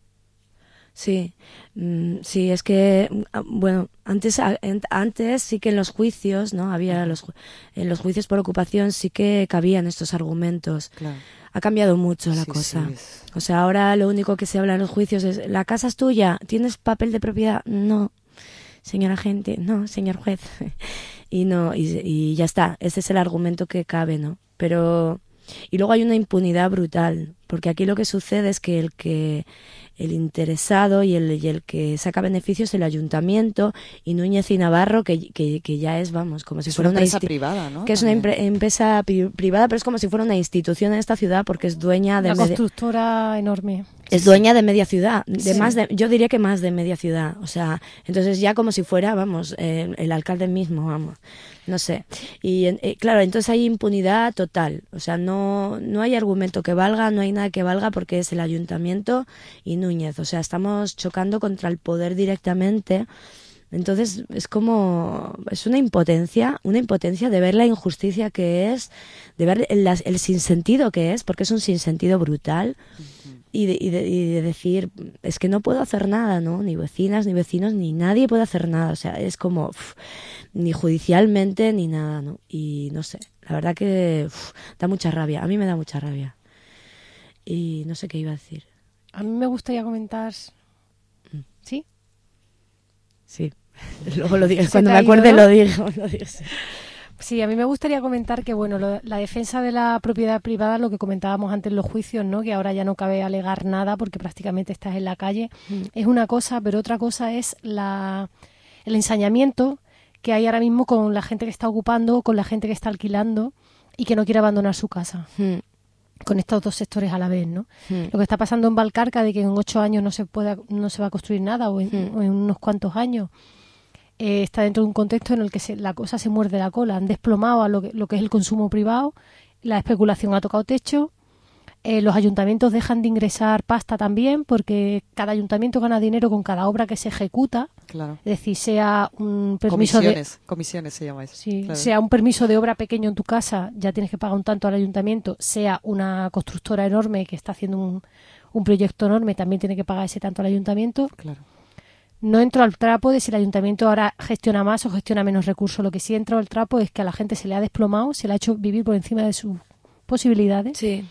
Sí, sí, es que, bueno, antes antes sí que en los juicios, ¿no? Había los en los juicios por ocupación sí que cabían estos argumentos. Claro. Ha cambiado mucho la sí, cosa. Sí, es... O sea, ahora lo único que se habla en los juicios es, ¿la casa es tuya? ¿Tienes papel de propiedad? No, señor agente, no, señor juez. y no, y, y ya está, ese es el argumento que cabe, ¿no? Pero... Y luego hay una impunidad brutal, porque aquí lo que sucede es que el que el interesado y el, y el que saca beneficios es el ayuntamiento y Núñez y Navarro, que, que, que ya es, vamos, como si es fuera una una empresa privada, ¿no? Que También. es una empresa privada, pero es como si fuera una institución en esta ciudad porque es dueña de... Una constructora enorme. Es dueña de media ciudad, de Sí. más de, yo diría que más de media ciudad, o sea, entonces ya como si fuera, vamos, eh, el alcalde mismo, vamos, no sé. Y eh, claro, entonces hay impunidad total, o sea, no no hay argumento que valga, no hay nada que valga porque es el ayuntamiento y Núñez, o sea, estamos chocando contra el poder directamente. Entonces es como, es una impotencia, una impotencia de ver la injusticia que es, de ver el, el sinsentido que es, porque es un sinsentido brutal. Uh-huh. Y de, y, de, y de decir, es que no puedo hacer nada, ¿no? Ni vecinas, ni vecinos, ni nadie puede hacer nada. O sea, es como, uf, ni judicialmente, ni nada, ¿no? Y no sé, la verdad que uf, da mucha rabia. A mí me da mucha rabia. Y no sé qué iba a decir. A mí me gustaría comentar... ¿Sí? Sí. Luego lo digo, cuando me acuerde, ¿no? lo digo. Lo digo sí. Sí, a mí me gustaría comentar que, bueno, lo, la defensa de la propiedad privada, lo que comentábamos antes en los juicios, ¿no? Que ahora ya no cabe alegar nada porque prácticamente estás en la calle, mm. es una cosa, pero otra cosa es la el ensañamiento que hay ahora mismo con la gente que está ocupando, con la gente que está alquilando y que no quiere abandonar su casa. Mm. Con estos dos sectores a la vez, ¿no? Mm. Lo que está pasando en Valcarca de que en ocho años no se pueda, no se va a construir nada o en, mm. o en unos cuantos años. Eh, está dentro de un contexto en el que se, la cosa se muerde la cola. Han desplomado a lo que, lo que es el consumo privado, la especulación ha tocado techo, eh, los ayuntamientos dejan de ingresar pasta también porque cada ayuntamiento gana dinero con cada obra que se ejecuta. Claro. Es decir, sea un permiso comisiones, de... Comisiones se llama eso. Sí, claro. Sea un permiso de obra pequeño en tu casa, ya tienes que pagar un tanto al ayuntamiento, sea una constructora enorme que está haciendo un, un proyecto enorme, también tiene que pagar ese tanto al ayuntamiento. Claro. No entro al trapo de si el ayuntamiento ahora gestiona más o gestiona menos recursos. Lo que sí entro al trapo es que a la gente se le ha desplomado, se le ha hecho vivir por encima de sus posibilidades. Sí.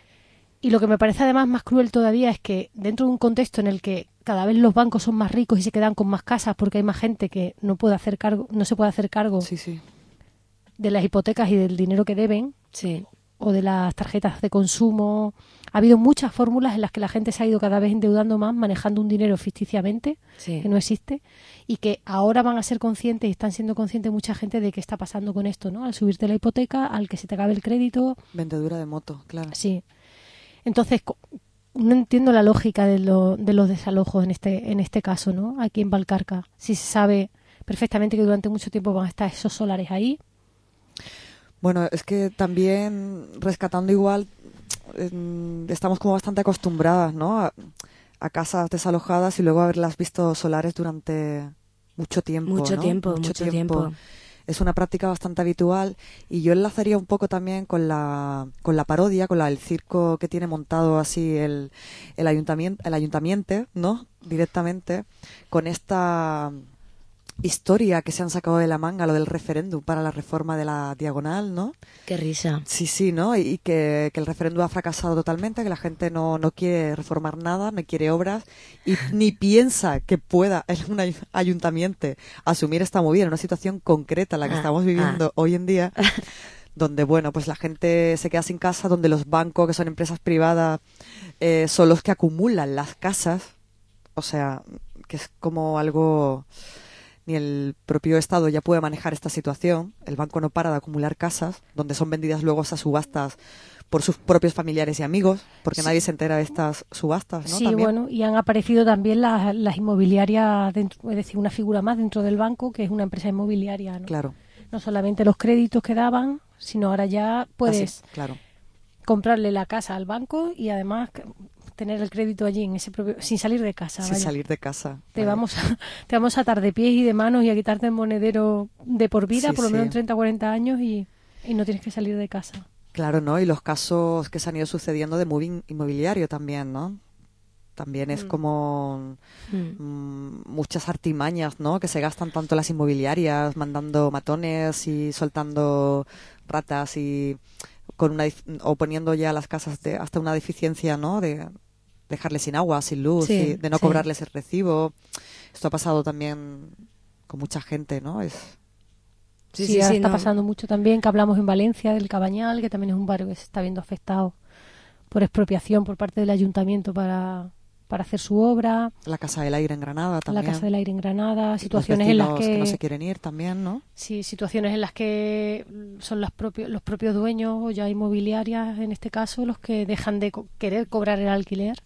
Y lo que me parece además más cruel todavía es que dentro de un contexto en el que cada vez los bancos son más ricos y se quedan con más casas porque hay más gente que no puede hacer cargo, no se puede hacer cargo sí, sí. de las hipotecas y del dinero que deben. Sí. O de las tarjetas de consumo. Ha habido muchas fórmulas en las que la gente se ha ido cada vez endeudando más, manejando un dinero ficticiamente, sí. que no existe, y que ahora van a ser conscientes y están siendo conscientes mucha gente de qué está pasando con esto, ¿no? Al subirte la hipoteca, al que se te acabe el crédito. Vendedura de moto, claro. Sí. Entonces, no entiendo la lógica de, lo, de los desalojos en este, en este caso, ¿no? Aquí en Valcarca. Si se sabe perfectamente que durante mucho tiempo van a estar esos solares ahí. Bueno, es que también rescatando igual eh, estamos como bastante acostumbradas, ¿no? A, a casas desalojadas y luego haberlas visto solares durante mucho tiempo, Mucho ¿no? tiempo, mucho, mucho tiempo. tiempo. Es una práctica bastante habitual y yo enlazaría un poco también con la con la parodia, con la, el circo que tiene montado así el el ayuntamiento, el ayuntamiento, ¿no? Directamente con esta historia que se han sacado de la manga, lo del referéndum para la reforma de la diagonal, ¿no? Qué risa. Sí, sí, ¿no? Y, y que, que el referéndum ha fracasado totalmente, que la gente no, no quiere reformar nada, no quiere obras y ni piensa que pueda un ayuntamiento asumir esta movida en una situación concreta, la que ah, estamos viviendo ah. hoy en día, donde, bueno, pues la gente se queda sin casa, donde los bancos, que son empresas privadas, eh, son los que acumulan las casas, o sea, que es como algo... ni el propio Estado ya puede manejar esta situación. El banco no para de acumular casas, donde son vendidas luego esas subastas por sus propios familiares y amigos, porque sí. nadie se entera de estas subastas, ¿no? Sí, También. bueno, y han aparecido también las, las inmobiliarias, dentro, es decir, una figura más dentro del banco, que es una empresa inmobiliaria, ¿no? Claro. No solamente los créditos que daban, sino ahora ya puedes Así, claro. comprarle la casa al banco y además tener el crédito allí en ese propio, sin salir de casa. Sin vaya. salir de casa. Te vale. vamos a, te vamos a atar de pies y de manos y a quitarte el monedero de por vida, Sí, por lo sí. menos treinta o cuarenta años y, y no tienes que salir de casa. Claro, ¿no? Y los casos que se han ido sucediendo de moving inmobiliario también, ¿no? También es Mm. como Mm. mm, muchas artimañas, ¿no? Que se gastan tanto las inmobiliarias, mandando matones y soltando ratas y con una dif- o poniendo ya las casas de, hasta una deficiencia, ¿no? De dejarles sin agua, sin luz, Sí, y de no sí. cobrarles el recibo. Esto ha pasado también con mucha gente, ¿no? Es Sí, Sí, sí, ahora sí, está no. pasando mucho también, que hablamos en Valencia del Cabañal, que también es un barrio que se está viendo afectado por expropiación por parte del ayuntamiento para, para hacer su obra. la Casa del Aire en Granada también. La Casa del Aire en Granada, Los situaciones en las vecinos que, que no se quieren ir también, ¿no? sí, situaciones en las que son las propios, los propios dueños o ya inmobiliarias, en este caso, los que dejan de co- querer cobrar el alquiler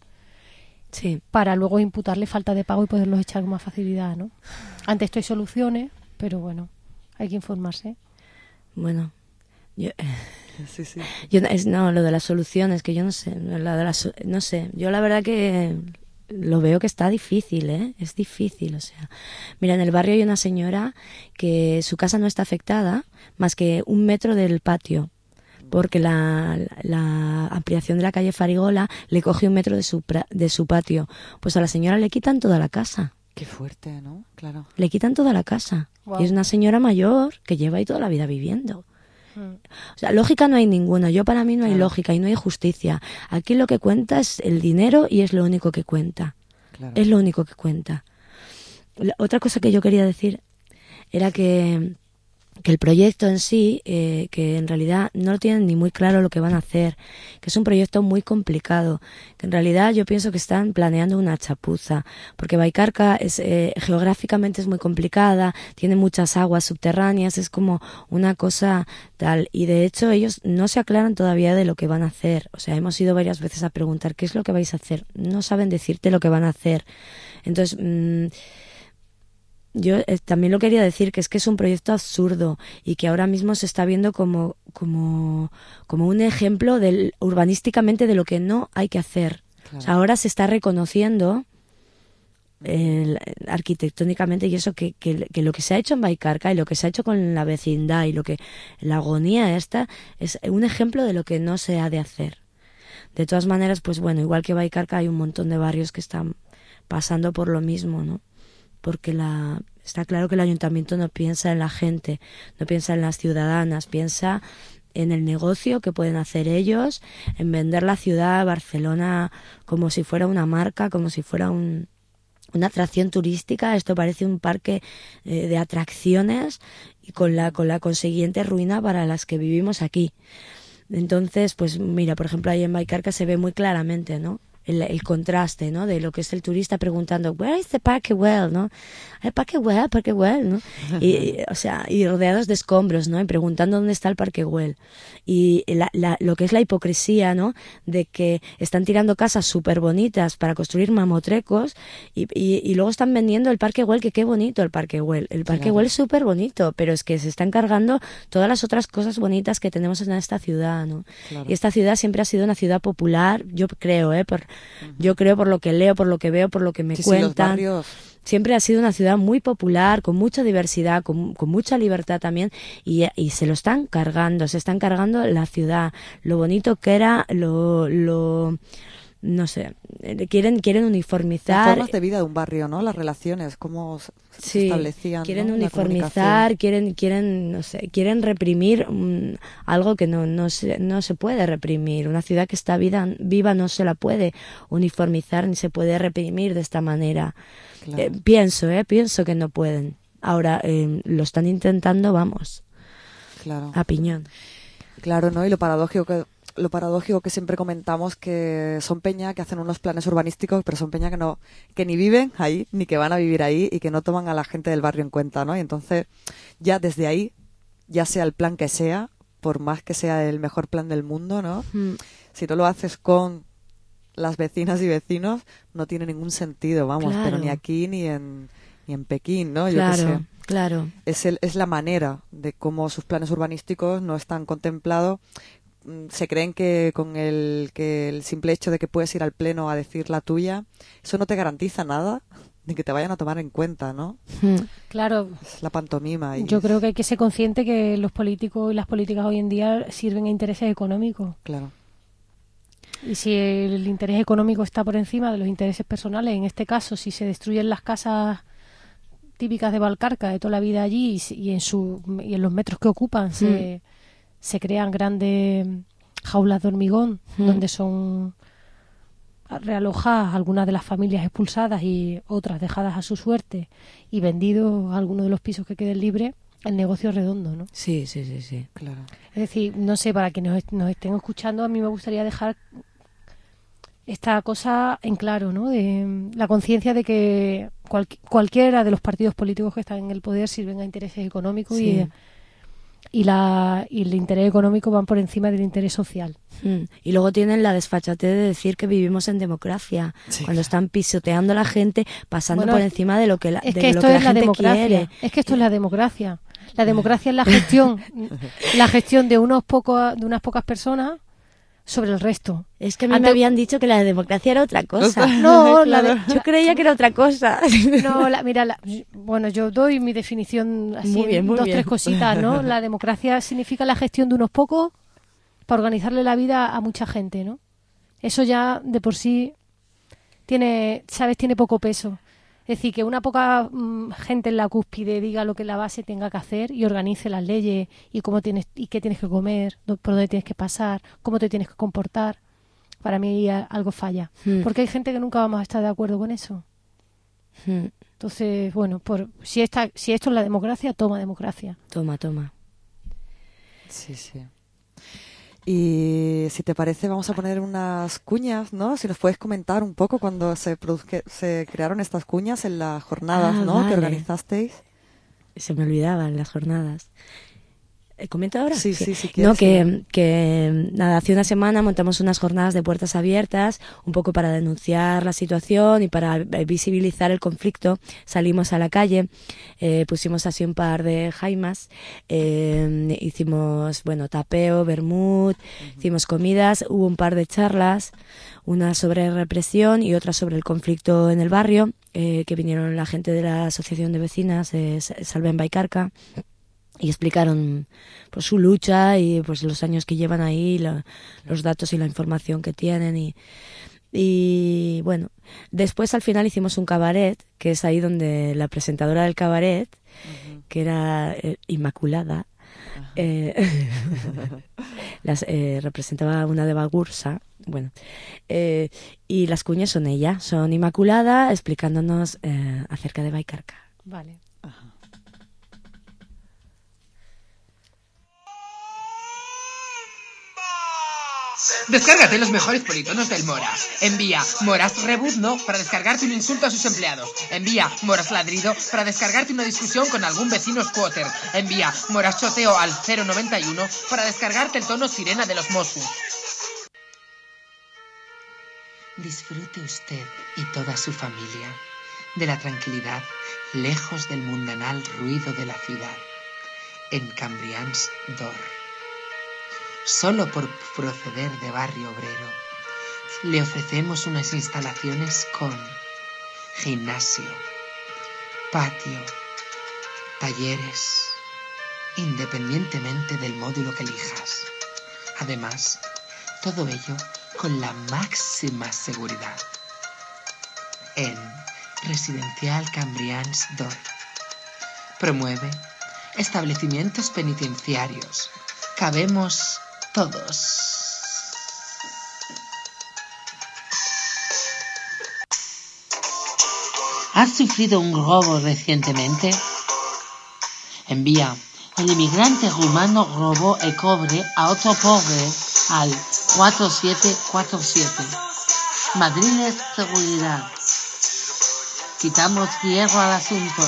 Sí. para luego imputarle falta de pago y poderlos echar con más facilidad, ¿no? Ante esto hay soluciones, pero bueno, hay que informarse. Bueno, yo, Sí, sí. yo es, no, lo de las soluciones, que yo no sé, la de las, no sé, yo la verdad que lo veo que está difícil, ¿eh? Es difícil, o sea, mira, en el barrio hay una señora que su casa no está afectada más que un metro del patio, porque la, la ampliación de la calle Farigola le coge un metro de su, pra- de su patio, pues a la señora le quitan toda la casa. Qué fuerte, ¿no? Claro. Le quitan toda la casa. Wow. Y es una señora mayor que lleva ahí toda la vida viviendo. Mm. O sea, lógica no hay ninguna. Yo para mí no hay Claro. lógica y no hay justicia. Aquí lo que cuenta es el dinero y es lo único que cuenta. Claro. Es lo único que cuenta. La- otra cosa que yo quería decir era que, que el proyecto en sí, eh, que en realidad no lo tienen ni muy claro lo que van a hacer, que es un proyecto muy complicado, que en realidad yo pienso que están planeando una chapuza, porque Baicarca es, eh, geográficamente es muy complicada, tiene muchas aguas subterráneas, es como una cosa tal, y de hecho ellos no se aclaran todavía de lo que van a hacer. O sea, hemos ido varias veces a preguntar ¿qué es lo que vais a hacer? No saben decirte lo que van a hacer. Entonces, mmm, yo eh, también lo quería decir, que es que es un proyecto absurdo y que ahora mismo se está viendo como, como, como un ejemplo del, urbanísticamente de lo que no hay que hacer. Claro. O sea, ahora se está reconociendo eh, arquitectónicamente y eso que, que, que lo que se ha hecho en Baicarca y lo que se ha hecho con la vecindad y lo que la agonía esta es un ejemplo de lo que no se ha de hacer. De todas maneras, pues bueno, igual que Baicarca hay un montón de barrios que están pasando por lo mismo, ¿no? Porque la, está claro que el ayuntamiento no piensa en la gente, no piensa en las ciudadanas, piensa en el negocio que pueden hacer ellos, en vender la ciudad, Barcelona, como si fuera una marca, como si fuera un, una atracción turística. Esto parece un parque eh, de atracciones y con la, con la consiguiente ruina para las que vivimos aquí. Entonces, pues mira, por ejemplo, ahí en Baicarca se ve muy claramente, ¿no? El, el contraste, ¿no? De lo que es el turista preguntando, where is the Parque Güell, ¿no? El Parque Güell, Parque Güell, ¿no? Y, y, o sea, y rodeados de escombros, ¿no? Y preguntando dónde está el Parque Güell. Y la, la, lo que es la hipocresía, ¿no? De que están tirando casas súper bonitas para construir mamotrecos y, y, y luego están vendiendo el Parque Güell, que qué bonito el Parque Güell. El Parque Claro. Güell es súper bonito, pero es que se están cargando todas las otras cosas bonitas que tenemos en esta ciudad, ¿no? Claro. Y esta ciudad siempre ha sido una ciudad popular, yo creo, ¿eh? Por, yo creo por lo que leo, por lo que veo, por lo que me Sí, sí, los cuentan. barrios. Siempre ha sido una ciudad muy popular, con mucha diversidad, con, con mucha libertad también, y, y se lo están cargando, se están cargando la ciudad, lo bonito que era, lo, lo no sé, eh, quieren, quieren Las uniformizar. formas de vida de un barrio, ¿no? Las relaciones, cómo se se Sí, establecían, quieren ¿no? La uniformizar, quieren, quieren, no sé, quieren reprimir um, algo que no, no se, no se puede reprimir. Una ciudad que está vida, viva no se la puede uniformizar ni se puede reprimir de esta manera. Claro. Eh, pienso, eh, pienso que no pueden. Ahora eh, lo están intentando, vamos, Claro. a piñón. Claro, ¿no? Y lo paradójico que, lo paradójico que siempre comentamos, que son peña que hacen unos planes urbanísticos, pero son peña que no, que ni viven ahí, ni que van a vivir ahí y que no toman a la gente del barrio en cuenta, ¿no? Y entonces, ya desde ahí, ya sea el plan que sea, por más que sea el mejor plan del mundo, ¿no? Mm. Si tú lo haces con las vecinas y vecinos, no tiene ningún sentido, vamos, claro. Pero ni aquí ni en, ni en Pekín, ¿no? Yo claro, qué sé. Claro. Es, el, es la manera de cómo sus planes urbanísticos no están contemplados. Se creen que con el, que el simple hecho de que puedes ir al pleno a decir la tuya, eso no te garantiza nada, ni que te vayan a tomar en cuenta, ¿no? Claro. Es la pantomima. Y yo es... creo que hay que ser consciente que los políticos y las políticas hoy en día sirven a intereses económicos. Claro. Y si el interés económico está por encima de los intereses personales, en este caso, si se destruyen las casas típicas de Balcarca de toda la vida allí y, y en su y en los metros que ocupan mm. se se crean grandes jaulas de hormigón mm. donde son realojadas algunas de las familias expulsadas y otras dejadas a su suerte y vendidos a algunos de los pisos que queden libres, el negocio es redondo, ¿no? Sí, sí, sí, sí, claro. Es decir, no sé, para quienes nos, nos estén escuchando, a mí me gustaría dejar esta cosa en claro, ¿no? De la conciencia de que cual, cualquiera de los partidos políticos que están en el poder sirven a intereses económicos sí. y y la y el interés económico van por encima del interés social. Mm. Y luego tienen la desfachatez de decir que vivimos en democracia, sí. cuando están pisoteando a la gente, pasando bueno, por encima de lo que la, es de que lo esto que es la, la gente democracia. quiere. Es que esto es la democracia. La democracia es la gestión, la gestión de unos pocos, de unas pocas personas sobre el resto. Es que a mí Ante... me habían dicho que la democracia era otra cosa. No, la de... yo creía que era otra cosa. No, la, mira, la, bueno, yo doy mi definición así, muy bien, muy dos, bien. tres cositas, ¿no? La democracia significa la gestión de unos pocos para organizarle la vida a mucha gente, ¿no? Eso ya de por sí tiene, ¿sabes? Tiene poco peso. Es decir, que una poca mmm, gente en la cúspide diga lo que la base tenga que hacer y organice las leyes y cómo tienes y qué tienes que comer, por dónde tienes que pasar, cómo te tienes que comportar. Para mí algo falla. Hmm. Porque hay gente que nunca vamos a estar de acuerdo con eso. Hmm. Entonces, bueno, por si esta, si esto es la democracia, toma democracia. Toma, toma. Sí, sí. Y si te parece, vamos a poner unas cuñas, ¿no? Si nos puedes comentar un poco cuando se produzque, se crearon estas cuñas en las jornadas, ah, ¿no? Vale. Que organizasteis. Se me olvidaban las jornadas. ¿Comento ahora? Sí, sí, sí. No, que, que nada, hace una semana montamos unas jornadas de puertas abiertas, un poco para denunciar la situación y para visibilizar el conflicto. Salimos a la calle, eh, pusimos así un par de jaimas, eh, hicimos, bueno, tapeo, vermut, uh-huh. hicimos comidas, hubo un par de charlas, una sobre represión y otra sobre el conflicto en el barrio, eh, que vinieron la gente de la Asociación de Vecinas de Salven Baicarca. Y explicaron pues su lucha y pues los años que llevan ahí, la, los datos y la información que tienen y, y bueno, después al final hicimos un cabaret, que es ahí donde la presentadora del cabaret, uh-huh. que era eh, Inmaculada, uh-huh. eh, las, eh, representaba una de Bagursa, bueno, eh, y las cuñas son ella, son Inmaculada explicándonos eh, acerca de Baicarca. Vale. Descárgate los mejores politonos del Moras. Envía Moras Rebuzno para descargarte un insulto a sus empleados. Envía Moras Ladrido para descargarte una discusión con algún vecino squatter. Envía Moras Choteo al cero noventa y uno para descargarte el tono sirena de los Mossos. Disfrute usted y toda su familia de la tranquilidad, lejos del mundanal ruido de la ciudad, en Cambrians d'Or. Solo por proceder de barrio obrero, le ofrecemos unas instalaciones con gimnasio, patio, talleres, independientemente del módulo que elijas. Además, todo ello con la máxima seguridad. En Residencial Cambrians d'Or. Promueve establecimientos penitenciarios. Cabemos todos. ¿Has sufrido un robo recientemente? Envía el inmigrante rumano robó el cobre a otro pobre al cuatro siete cuatro siete. Madrid es seguridad. Quitamos hierro al asunto.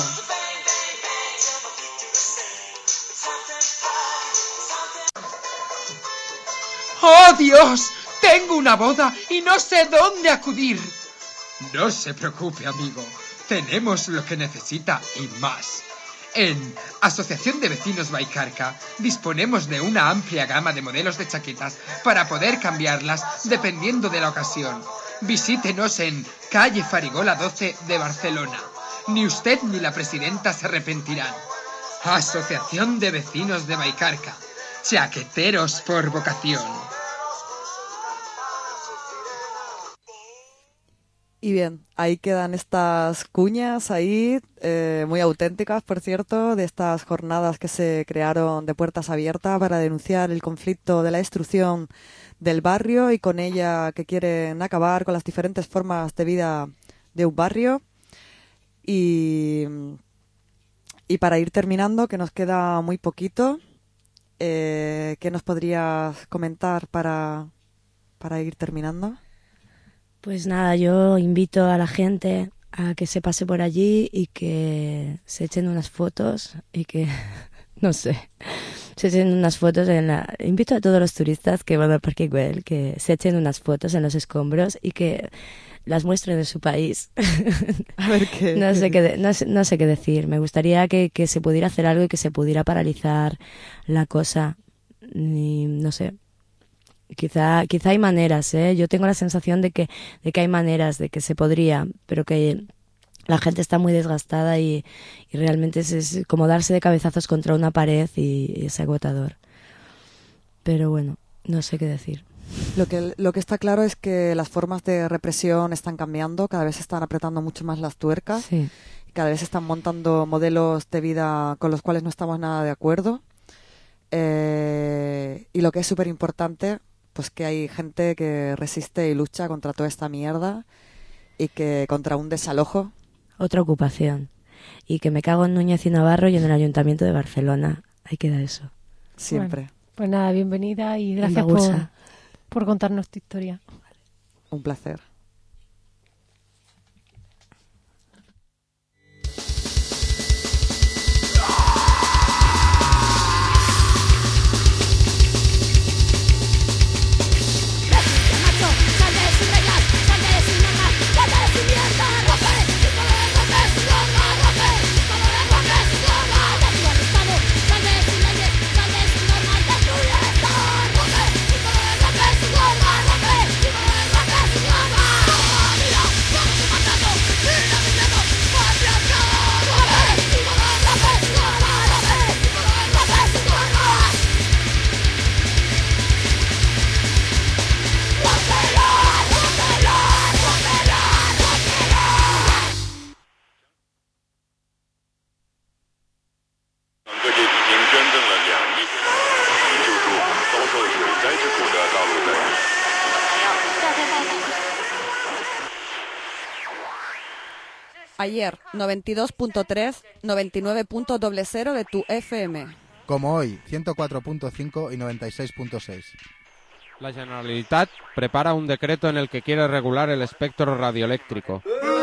¡Oh, Dios! Tengo una boda y no sé dónde acudir. No se preocupe, amigo. Tenemos lo que necesita y más. En Asociación de Vecinos Baicarca disponemos de una amplia gama de modelos de chaquetas para poder cambiarlas dependiendo de la ocasión. Visítenos en calle Farigola doce de Barcelona. Ni usted ni la presidenta se arrepentirán. Asociación de Vecinos de Baicarca. Chaqueteros por vocación. Y bien, ahí quedan estas cuñas ahí, eh, muy auténticas, por cierto, de estas jornadas que se crearon de puertas abiertas para denunciar el conflicto de la destrucción del barrio y con ella que quieren acabar con las diferentes formas de vida de un barrio. Y, y para ir terminando, que nos queda muy poquito, eh, ¿qué nos podrías comentar para, para ir terminando? Pues nada, yo invito a la gente a que se pase por allí y que se echen unas fotos y que, no sé, se echen unas fotos en la... Invito a todos los turistas que van al Parque Güell que se echen unas fotos en los escombros y que las muestren de su país. A ver qué... No sé qué, no sé, no sé qué decir. Me gustaría que, que se pudiera hacer algo y que se pudiera paralizar la cosa. Y no sé... Quizá, quizá hay maneras, ¿eh? Yo tengo la sensación de que, de que hay maneras, de que se podría, pero que la gente está muy desgastada y, y realmente es, es como darse de cabezazos contra una pared y, y es agotador. Pero bueno, no sé qué decir. Lo que, lo que está claro es que las formas de represión están cambiando, cada vez se están apretando mucho más las tuercas, sí. Y cada vez se están montando modelos de vida con los cuales no estamos nada de acuerdo. Eh, y lo que es súper importante, pues que hay gente que resiste y lucha contra toda esta mierda y que contra un desalojo. Otra ocupación. Y que me cago en Núñez y Navarro y en el Ayuntamiento de Barcelona. Ahí queda eso. Siempre. Bueno, pues nada, bienvenida y gracias por, por contarnos tu historia. Un placer. Ayer, noventa y dos punto tres, noventa y nueve punto cero de tu F M. Como hoy, ciento cuatro punto cinco y noventa y seis punto seis. La Generalitat prepara un decreto en el que quiere regular el espectro radioeléctrico.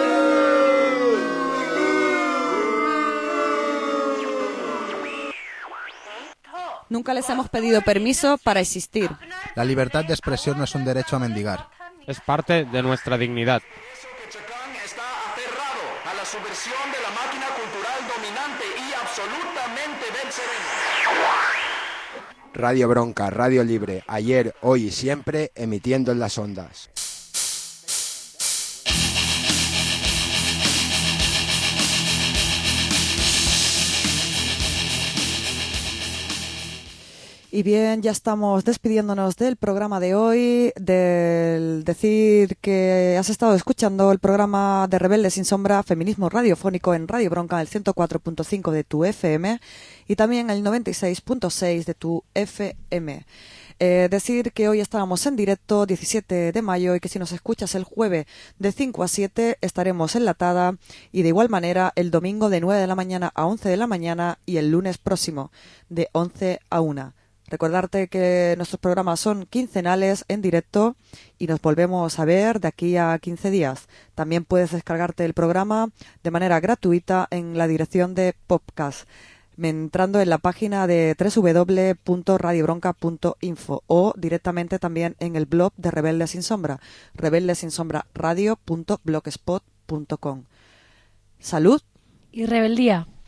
Nunca les hemos pedido permiso para existir. La libertad de expresión no es un derecho a mendigar. Es parte de nuestra dignidad. A la subversión de la máquina cultural dominante y absolutamente del sereno. Radio Bronca, Radio Libre, ayer, hoy y siempre, emitiendo en las ondas. Y bien, ya estamos despidiéndonos del programa de hoy, del decir que has estado escuchando el programa de Rebeldes sin Sombra, Feminismo Radiofónico en Radio Bronca, el ciento cuatro punto cinco de tu F M y también el noventa y seis punto seis de tu F M. Eh, decir que hoy estábamos en directo, diecisiete de mayo, y que si nos escuchas el jueves de cinco a siete estaremos en Latada, y de igual manera el domingo de nueve de la mañana a once de la mañana y el lunes próximo de once a una. Recordarte que nuestros programas son quincenales en directo y nos volvemos a ver de aquí a quince días. También puedes descargarte el programa de manera gratuita en la dirección de podcast, entrando en la página de doble u doble u doble u punto radio bronca punto info o directamente también en el blog de Rebelde Sin Sombra, rebelde sin sombra radio punto blogspot punto com. Salud y rebeldía.